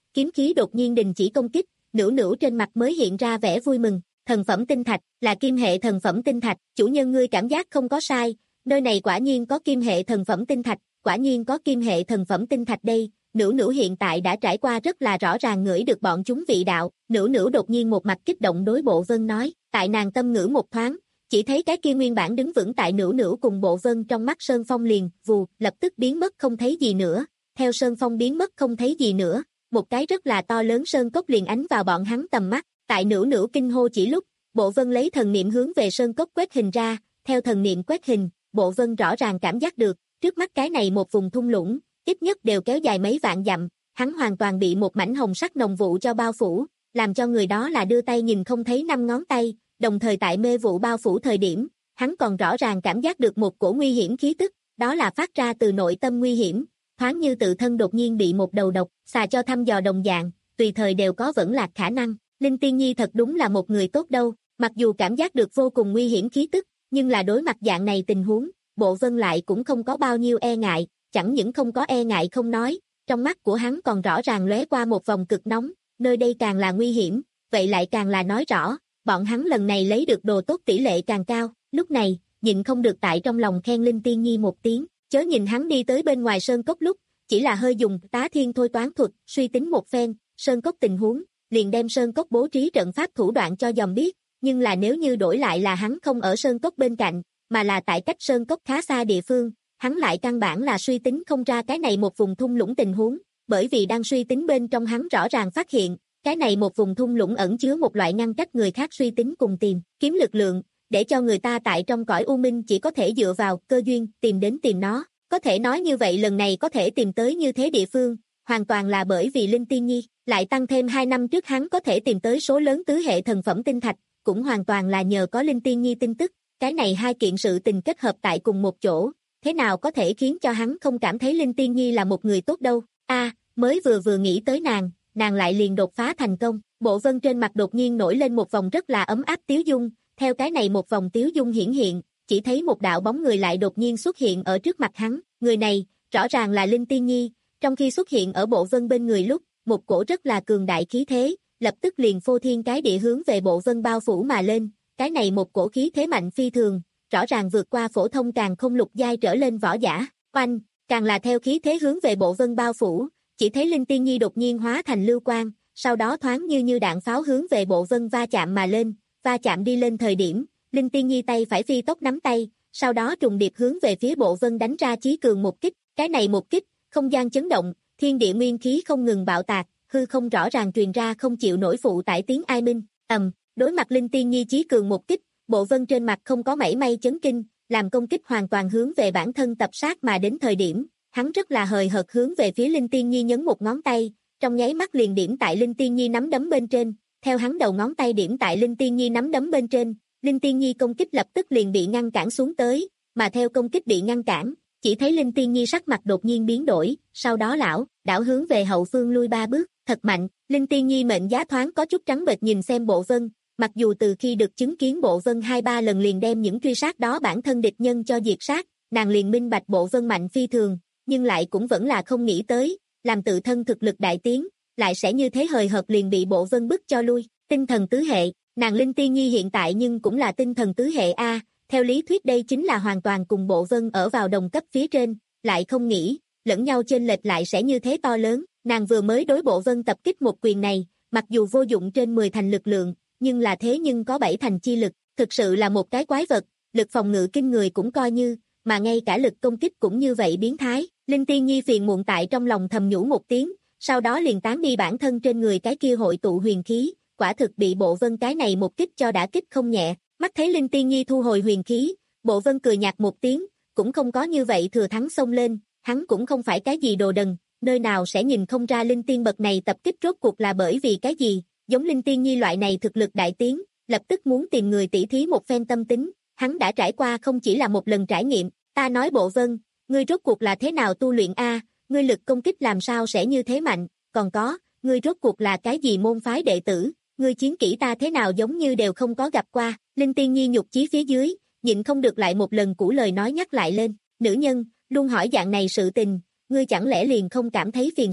kiếm khí đột nhiên đình chỉ công kích, Nữu Nữu trên mặt mới hiện ra vẻ vui mừng. Thần phẩm tinh thạch, là kim hệ thần phẩm tinh thạch, chủ nhân ngươi cảm giác không có sai, nơi này quả nhiên có kim hệ thần phẩm tinh thạch, quả nhiên có kim hệ thần phẩm tinh thạch đây. Nữu Nữu hiện tại đã trải qua rất là rõ ràng ngửi được bọn chúng vị đạo, Nữu Nữu đột nhiên một mặt kích động đối Bộ Vân nói, tại nàng tâm ngữ một thoáng, chỉ thấy cái kia nguyên bản đứng vững tại Nữu Nữu cùng Bộ Vân trong mắt Sơn Phong liền, vù, lập tức biến mất không thấy gì nữa, theo Sơn Phong biến mất không thấy gì nữa, một cái rất là to lớn sơn cốc liền ánh vào bọn hắn tầm mắt, tại Nữu Nữu kinh hô chỉ lúc, Bộ Vân lấy thần niệm hướng về sơn cốc quét hình ra, theo thần niệm quét hình, Bộ Vân rõ ràng cảm giác được, trước mắt cái này một vùng thung lũng, ít nhất đều kéo dài mấy vạn dặm, hắn hoàn toàn bị một mảnh hồng sắc nồng vụ cho bao phủ, làm cho người đó là đưa tay nhìn không thấy năm ngón tay, đồng thời tại mê vụ bao phủ thời điểm, hắn còn rõ ràng cảm giác được một cổ nguy hiểm khí tức, đó là phát ra từ nội tâm nguy hiểm, thoáng như tự thân đột nhiên bị một đầu độc, xà cho thăm dò đồng dạng, tùy thời đều có vẫn lạc khả năng. Linh Tiên Nhi thật đúng là một người tốt đâu, mặc dù cảm giác được vô cùng nguy hiểm khí tức, nhưng là đối mặt dạng này tình huống, Bộ Vân lại cũng không có bao nhiêu e ngại, chẳng những không có e ngại không nói, trong mắt của hắn còn rõ ràng lóe qua một vòng cực nóng, nơi đây càng là nguy hiểm, vậy lại càng là nói rõ, bọn hắn lần này lấy được đồ tốt tỷ lệ càng cao, lúc này, nhịn không được tại trong lòng khen Linh Tiên Nhi một tiếng, chớ nhìn hắn đi tới bên ngoài sơn cốc lúc, chỉ là hơi dùng tá thiên thôi toán thuật, suy tính một phen, sơn cốc tình huống, liền đem sơn cốc bố trí trận pháp thủ đoạn cho dòm biết, nhưng là nếu như đổi lại là hắn không ở sơn cốc bên cạnh, mà là tại cách sơn cốc khá xa địa phương, hắn lại căn bản là suy tính không ra cái này một vùng thung lũng tình huống, bởi vì đang suy tính bên trong hắn rõ ràng phát hiện, cái này một vùng thung lũng ẩn chứa một loại ngăn cách người khác suy tính cùng tìm kiếm lực lượng, để cho người ta tại trong cõi u minh chỉ có thể dựa vào cơ duyên tìm đến tìm nó. Có thể nói như vậy lần này có thể tìm tới như thế địa phương, hoàn toàn là bởi vì Linh Tiên Nhi, lại tăng thêm hai năm trước hắn có thể tìm tới số lớn tứ hệ thần phẩm tinh thạch, cũng hoàn toàn là nhờ có Linh Tiên Nhi tin tức, cái này hai kiện sự tình kết hợp tại cùng một chỗ, thế nào có thể khiến cho hắn không cảm thấy Linh Tiên Nhi là một người tốt đâu. A, à, mới vừa vừa nghĩ tới nàng, nàng lại liền đột phá thành công, Bộ Vân trên mặt đột nhiên nổi lên một vòng rất là ấm áp tiếu dung, theo cái này một vòng tiếu dung hiển hiện, chỉ thấy một đạo bóng người lại đột nhiên xuất hiện ở trước mặt hắn, người này, rõ ràng là Linh Tiên Nhi, trong khi xuất hiện ở Bộ Vân bên người lúc, một cổ rất là cường đại khí thế, lập tức liền phô thiên cái địa hướng về Bộ Vân bao phủ mà lên, cái này một cổ khí thế mạnh phi thường, rõ ràng vượt qua phổ thông càng không lục giai trở lên võ giả, oanh, càng là theo khí thế hướng về Bộ Vân bao phủ, chỉ thấy Linh Tiên Nhi đột nhiên hóa thành lưu quang, sau đó thoáng như như đạn pháo hướng về Bộ Vân va chạm mà lên, va chạm đi lên thời điểm, Linh Tiên Nhi tay phải phi tốc nắm tay, sau đó trùng điệp hướng về phía Bộ Vân đánh ra chí cường một kích, cái này một kích, không gian chấn động, thiên địa nguyên khí không ngừng bạo tạc, hư không rõ ràng truyền ra không chịu nổi phụ tải tiếng ai minh, ầm, đối mặt Linh Tiên Nhi chí cường một kích, Bộ Vân trên mặt không có mảy may chấn kinh, làm công kích hoàn toàn hướng về bản thân tập sát mà đến thời điểm, hắn rất là hời hợt hướng về phía Linh Tiên Nhi nhấn một ngón tay, trong nháy mắt liền điểm tại Linh Tiên Nhi nắm đấm bên trên, theo hắn đầu ngón tay điểm tại Linh Tiên Nhi nắm đấm bên trên, Linh Tiên Nhi công kích lập tức liền bị ngăn cản xuống tới, mà theo công kích bị ngăn cản, chỉ thấy Linh Tiên Nhi sắc mặt đột nhiên biến đổi, sau đó lão, đảo hướng về hậu phương lui ba bước, thật mạnh, Linh Tiên Nhi mệnh giá thoáng có chút trắng bệch nhìn xem Bộ Vân, mặc dù từ khi được chứng kiến Bộ Vân hai ba lần liền đem những truy sát đó bản thân địch nhân cho diệt sát, nàng liền minh bạch Bộ Vân mạnh phi thường, nhưng lại cũng vẫn là không nghĩ tới, làm tự thân thực lực đại tiến, lại sẽ như thế hời hợt liền bị Bộ Vân bức cho lui, tinh thần tứ hệ, nàng Linh Tiên Nhi hiện tại nhưng cũng là tinh thần tứ hệ A, theo lý thuyết đây chính là hoàn toàn cùng Bộ Vân ở vào đồng cấp phía trên, lại không nghĩ, lẫn nhau chênh lệch lại sẽ như thế to lớn, nàng vừa mới đối Bộ Vân tập kích một quyền này, mặc dù vô dụng trên mười thành lực lượng, nhưng là thế nhưng có bảy thành chi lực, thực sự là một cái quái vật, lực phòng ngự kinh người cũng coi như, mà ngay cả lực công kích cũng như vậy biến thái, Linh Tiên Nhi phiền muộn tại trong lòng thầm nhủ một tiếng, sau đó liền tán đi bản thân trên người cái kia hội tụ huyền khí, quả thực bị Bộ Vân cái này một kích cho đã kích không nhẹ, mắt thấy Linh Tiên Nhi thu hồi huyền khí, Bộ Vân cười nhạt một tiếng, cũng không có như vậy thừa thắng xông lên, hắn cũng không phải cái gì đồ đần, nơi nào sẽ nhìn không ra Linh Tiên bậc này tập kích rốt cuộc là bởi vì cái gì, giống Linh Tiên Nhi loại này thực lực đại tiến, lập tức muốn tìm người tỉ thí một phen tâm tính, hắn đã trải qua không chỉ là một lần trải nghiệm, ta nói Bộ Vân, ngươi rốt cuộc là thế nào tu luyện a, ngươi lực công kích làm sao sẽ như thế mạnh, còn có, ngươi rốt cuộc là cái gì môn phái đệ tử, ngươi chiến kỹ ta thế nào giống như đều không có gặp qua, Linh Tiên Nhi nhục chí phía dưới, nhịn không được lại một lần cũ lời nói nhắc lại lên, nữ nhân, luôn hỏi dạng này sự tình, ngươi chẳng lẽ liền không cảm thấy phiền sao,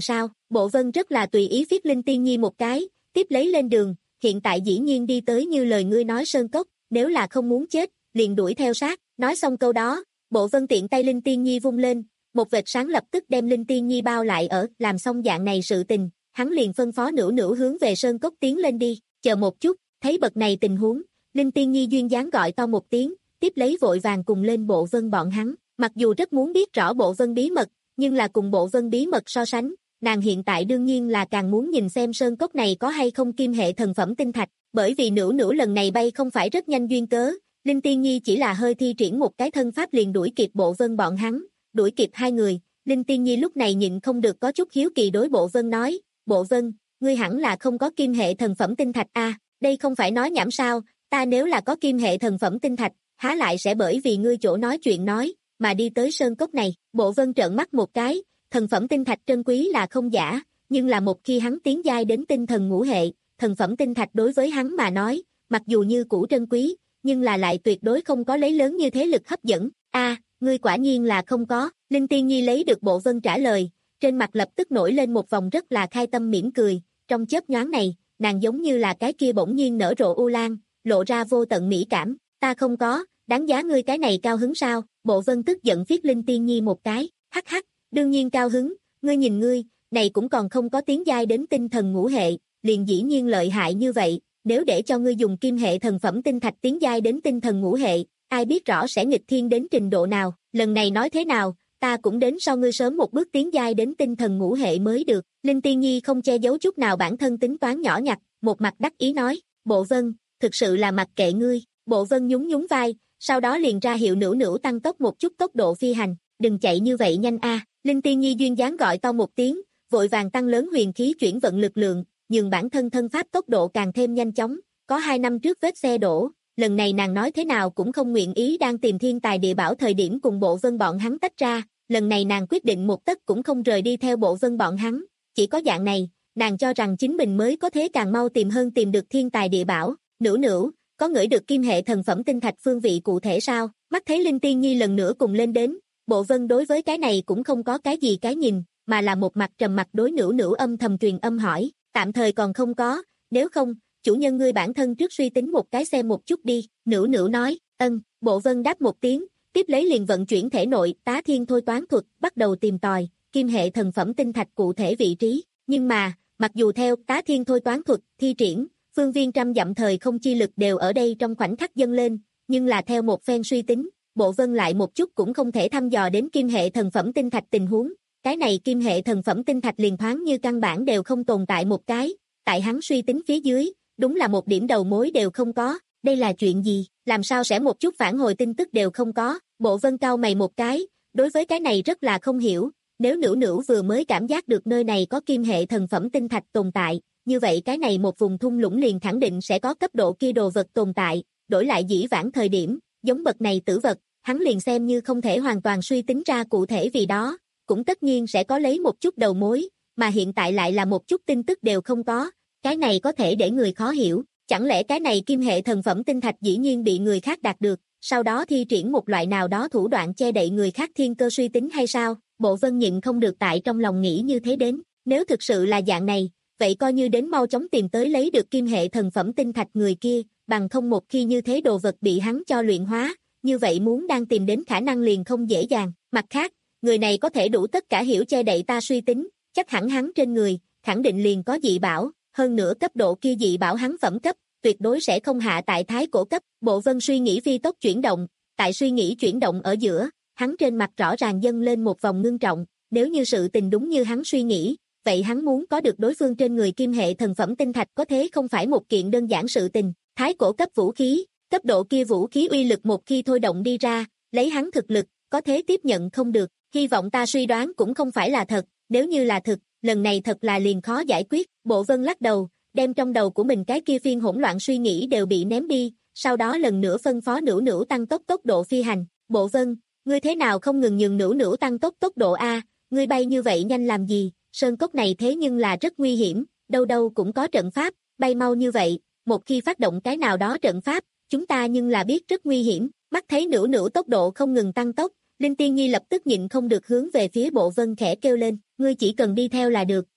Bộ Vân rất là tùy ý viết Linh Tiên Nhi một cái, tiếp lấy lên đường, hiện tại dĩ nhiên đi tới như lời ngươi nói sơn cốc, nếu là không muốn chết, liền đuổi theo sát, nói xong câu đó, Bộ Vân tiện tay Linh Tiên Nhi vung lên, một vệt sáng lập tức đem Linh Tiên Nhi bao lại ở, làm xong dạng này sự tình, hắn liền phân phó Nữu Nữu hướng về sơn cốc tiến lên đi, chờ một chút, thấy bậc này tình huống, Linh Tiên Nhi duyên dáng gọi to một tiếng, tiếp lấy vội vàng cùng lên Bộ Vân bọn hắn, mặc dù rất muốn biết rõ Bộ Vân bí mật, nhưng là cùng Bộ Vân bí mật so sánh, nàng hiện tại đương nhiên là càng muốn nhìn xem sơn cốc này có hay không kim hệ thần phẩm tinh thạch, bởi vì Nữu Nữu lần này bay không phải rất nhanh duyên cớ, Linh Tiên Nhi chỉ là hơi thi triển một cái thân pháp liền đuổi kịp Bộ Vân bọn hắn, đuổi kịp hai người, Linh Tiên Nhi lúc này nhịn không được có chút hiếu kỳ đối Bộ Vân nói, Bộ Vân, ngươi hẳn là không có kim hệ thần phẩm tinh thạch a, à, đây không phải nói nhảm sao, ta nếu là có kim hệ thần phẩm tinh thạch, há lại sẽ bởi vì ngươi chỗ nói chuyện nói, mà đi tới sơn cốc này, Bộ Vân trợn mắt một cái, thần phẩm tinh thạch trân quý là không giả, nhưng là một khi hắn tiến giai đến tinh thần ngũ hệ, thần phẩm tinh thạch đối với hắn mà nói, mặc dù như cũ trân quý, nhưng là lại tuyệt đối không có lấy lớn như thế lực hấp dẫn, a, à, ngươi quả nhiên là không có, Linh Tiên Nhi lấy được Bộ Vân trả lời, trên mặt lập tức nổi lên một vòng rất là khai tâm mỉm cười, trong chớp nhoáng này, nàng giống như là cái kia bỗng nhiên nở rộ u lan, lộ ra vô tận mỹ cảm, ta không có, đáng giá ngươi cái này cao hứng sao, Bộ Vân tức giận viết Linh Tiên Nhi một cái, hắc hắc, đương nhiên cao hứng, ngươi nhìn ngươi, này cũng còn không có tiến giai đến tinh thần ngũ hệ, liền dĩ nhiên lợi hại như vậy, nếu để cho ngươi dùng kim hệ thần phẩm tinh thạch tiến giai đến tinh thần ngũ hệ, ai biết rõ sẽ nghịch thiên đến trình độ nào, lần này nói thế nào, ta cũng đến sau ngươi sớm một bước tiến giai đến tinh thần ngũ hệ mới được, Linh Tiên Nhi không che giấu chút nào bản thân tính toán nhỏ nhặt, một mặt đắc ý nói, Bộ Vân, thực sự là mặc kệ ngươi, Bộ Vân nhún nhún vai, sau đó liền ra hiệu Nữu Nữu tăng tốc một chút tốc độ phi hành, đừng chạy như vậy nhanh a, Linh Tiên Nhi duyên dáng gọi to một tiếng, vội vàng tăng lớn huyền khí chuyển vận lực lượng, nhường bản thân thân pháp tốc độ càng thêm nhanh chóng, có hai năm trước vết xe đổ, lần này nàng nói thế nào cũng không nguyện ý đang tìm thiên tài địa bảo thời điểm cùng Bộ Vân bọn hắn tách ra, lần này nàng quyết định một tấc cũng không rời đi theo Bộ Vân bọn hắn, chỉ có dạng này, nàng cho rằng chính mình mới có thể càng mau tìm hơn tìm được thiên tài địa bảo, Nữu Nữu, có ngửi được kim hệ thần phẩm tinh thạch phương vị cụ thể sao, mắt thấy Linh Tiên Nhi lần nữa cùng lên đến, Bộ Vân đối với cái này cũng không có cái gì cái nhìn, mà là một mặt trầm mặt đối Nữu Nữu âm thầm truyền âm hỏi, tạm thời còn không có, nếu không, chủ nhân ngươi bản thân trước suy tính một cái xem một chút đi, Nữu Nữu nói, ân, Bộ Vân đáp một tiếng, tiếp lấy liền vận chuyển thể nội tá thiên thôi toán thuật, bắt đầu tìm tòi, kim hệ thần phẩm tinh thạch cụ thể vị trí, nhưng mà, mặc dù theo tá thiên thôi toán thuật, thi triển, phương viên trăm dặm thời không chi lực đều ở đây trong khoảnh khắc dâng lên, nhưng là theo một phen suy tính, Bộ Vân lại một chút cũng không thể thăm dò đến kim hệ thần phẩm tinh thạch tình huống, cái này kim hệ thần phẩm tinh thạch liền thoáng như căn bản đều không tồn tại một cái, tại hắn suy tính phía dưới, đúng là một điểm đầu mối đều không có, đây là chuyện gì, làm sao sẽ một chút phản hồi tin tức đều không có, Bộ Vân cau mày một cái, đối với cái này rất là không hiểu, nếu Nữu Nữu vừa mới cảm giác được nơi này có kim hệ thần phẩm tinh thạch tồn tại, như vậy cái này một vùng thung lũng liền khẳng định sẽ có cấp độ kia đồ vật tồn tại, đổi lại dĩ vãng thời điểm, giống bậc này tử vật, hắn liền xem như không thể hoàn toàn suy tính ra cụ thể vì đó, cũng tất nhiên sẽ có lấy một chút đầu mối, mà hiện tại lại là một chút tin tức đều không có, cái này có thể để người khó hiểu, chẳng lẽ cái này kim hệ thần phẩm tinh thạch dĩ nhiên bị người khác đạt được, sau đó thi triển một loại nào đó thủ đoạn che đậy người khác thiên cơ suy tính hay sao, Bộ Vân nhịn không được tại trong lòng nghĩ như thế đến, nếu thực sự là dạng này, vậy coi như đến mau chóng tìm tới lấy được kim hệ thần phẩm tinh thạch người kia, bằng không một khi như thế đồ vật bị hắn cho luyện hóa, như vậy muốn đang tìm đến khả năng liền không dễ dàng, mặt khác, người này có thể đủ tất cả hiểu che đậy ta suy tính, chắc hẳn hắn trên người, khẳng định liền có dị bảo, hơn nữa cấp độ kia dị bảo hắn phẩm cấp, tuyệt đối sẽ không hạ tại thái cổ cấp, Bộ Vân suy nghĩ phi tốc chuyển động, tại suy nghĩ chuyển động ở giữa, hắn trên mặt rõ ràng dâng lên một vòng ngưng trọng, nếu như sự tình đúng như hắn suy nghĩ, vậy hắn muốn có được đối phương trên người kim hệ thần phẩm tinh thạch có thế không phải một kiện đơn giản sự tình, thái cổ cấp vũ khí, cấp độ kia vũ khí uy lực một khi thôi động đi ra, lấy hắn thực lực, có thế tiếp nhận không được, hy vọng ta suy đoán cũng không phải là thật, nếu như là thực, lần này thật là liền khó giải quyết, Bộ Vân lắc đầu, đem trong đầu của mình cái kia phiên hỗn loạn suy nghĩ đều bị ném đi, sau đó lần nữa phân phó Nữu Nữu tăng tốc tốc độ phi hành, Bộ Vân, ngươi thế nào không ngừng nhường Nữu Nữu tăng tốc tốc độ a, ngươi bay như vậy nhanh làm gì, sơn cốc này thế nhưng là rất nguy hiểm, đâu đâu cũng có trận pháp, bay mau như vậy, một khi phát động cái nào đó trận pháp, chúng ta nhưng là biết rất nguy hiểm, mắt thấy Nữu Nữu tốc độ không ngừng tăng tốc, Linh Tiên Nhi lập tức nhịn không được hướng về phía Bộ Vân khẽ kêu lên, ngươi chỉ cần đi theo là được,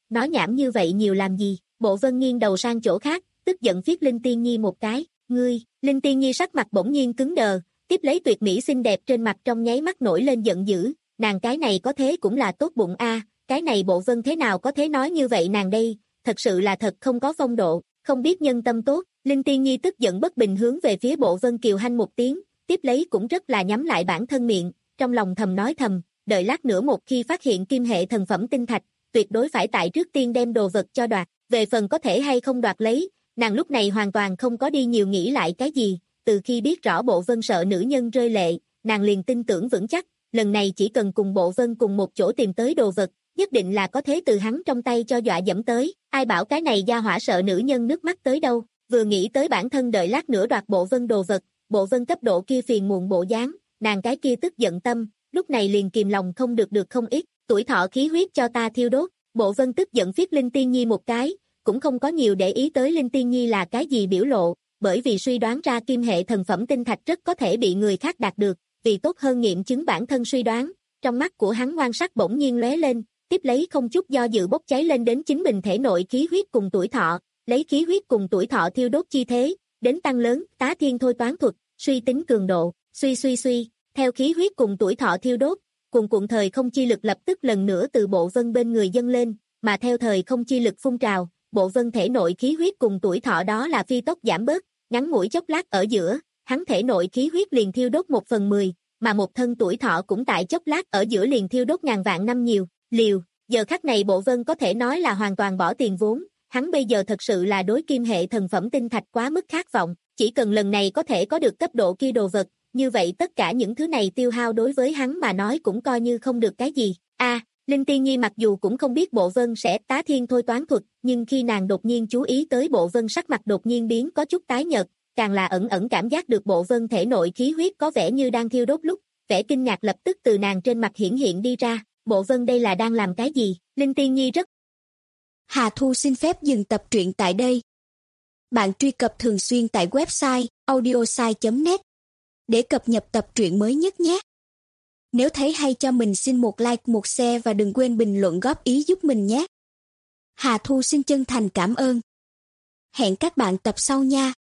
nói nhảm như vậy nhiều làm gì? Bộ Vân nghiêng đầu sang chỗ khác, tức giận phiết Linh Tiên Nhi một cái, ngươi, Linh Tiên Nhi sắc mặt bỗng nhiên cứng đờ, tiếp lấy tuyệt mỹ xinh đẹp trên mặt trong nháy mắt nổi lên giận dữ, nàng cái này có thế cũng là tốt bụng a, cái này Bộ Vân thế nào có thế nói như vậy nàng đây, thật sự là thật không có phong độ, không biết nhân tâm tốt. Linh Tiên Nhi tức giận bất bình hướng về phía Bộ Vân kiều hanh một tiếng, tiếp lấy cũng rất là nhắm lại bản thân miệng, trong lòng thầm nói thầm, đợi lát nữa một khi phát hiện kim hệ thần phẩm tinh thạch, tuyệt đối phải tại trước tiên đem đồ vật cho đoạt, về phần có thể hay không đoạt lấy, nàng lúc này hoàn toàn không có đi nhiều nghĩ lại cái gì, từ khi biết rõ Bộ Vân sợ nữ nhân rơi lệ, nàng liền tin tưởng vững chắc, lần này chỉ cần cùng Bộ Vân cùng một chỗ tìm tới đồ vật, nhất định là có thế từ hắn trong tay cho dọa dẫm tới, ai bảo cái này gia hỏa sợ nữ nhân nước mắt tới đâu, vừa nghĩ tới bản thân đợi lát nữa đoạt Bộ Vân đồ vật, Bộ Vân cấp độ kia phiền muộn bộ dáng, nàng cái kia tức giận tâm, lúc này liền kìm lòng không được được không ít, tuổi thọ khí huyết cho ta thiêu đốt, Bộ Vân tức giận phiết Linh Tiên Nhi một cái, cũng không có nhiều để ý tới Linh Tiên Nhi là cái gì biểu lộ, bởi vì suy đoán ra kim hệ thần phẩm tinh thạch rất có thể bị người khác đạt được, vì tốt hơn nghiệm chứng bản thân suy đoán, trong mắt của hắn ngoan sắc bỗng nhiên lóe lên, tiếp lấy không chút do dự bốc cháy lên đến chính mình thể nội khí huyết cùng tuổi thọ, lấy khí huyết cùng tuổi thọ thiêu đốt chi thế, đến tăng lớn, tá thiên thôi toán thuật, suy tính cường độ, suy suy suy, theo khí huyết cùng tuổi thọ thiêu đốt, cuồn cuộn thời không chi lực lập tức lần nữa từ Bộ Vân bên người dâng lên, mà theo thời không chi lực phun trào, Bộ Vân thể nội khí huyết cùng tuổi thọ đó là phi tốc giảm bớt, ngắn ngủi chốc lát ở giữa, hắn thể nội khí huyết liền thiêu đốt một phần mười, mà một thân tuổi thọ cũng tại chốc lát ở giữa liền thiêu đốt ngàn vạn năm nhiều, liều, giờ khắc này Bộ Vân có thể nói là hoàn toàn bỏ tiền vốn, hắn bây giờ thật sự là đối kim hệ thần phẩm tinh thạch quá mức khát vọng, chỉ cần lần này có thể có được cấp độ kia đồ vật, như vậy tất cả những thứ này tiêu hao đối với hắn mà nói cũng coi như không được cái gì. A, à, Linh Tiên Nhi mặc dù cũng không biết Bộ Vân sẽ tá thiên thôi toán thuật, nhưng khi nàng đột nhiên chú ý tới Bộ Vân sắc mặt đột nhiên biến có chút tái nhợt, càng là ẩn ẩn cảm giác được Bộ Vân thể nội khí huyết có vẻ như đang thiêu đốt lúc, vẻ kinh ngạc lập tức từ nàng trên mặt hiển hiện đi ra, Bộ Vân đây là đang làm cái gì? Linh Tiên Nhi rất Hà Thu xin phép dừng tập truyện tại đây. Bạn truy cập thường xuyên tại website audiosai chấm net để cập nhật tập truyện mới nhất nhé. Nếu thấy hay cho mình xin một like, một share và đừng quên bình luận góp ý giúp mình nhé. Hà Thu xin chân thành cảm ơn. Hẹn các bạn tập sau nha.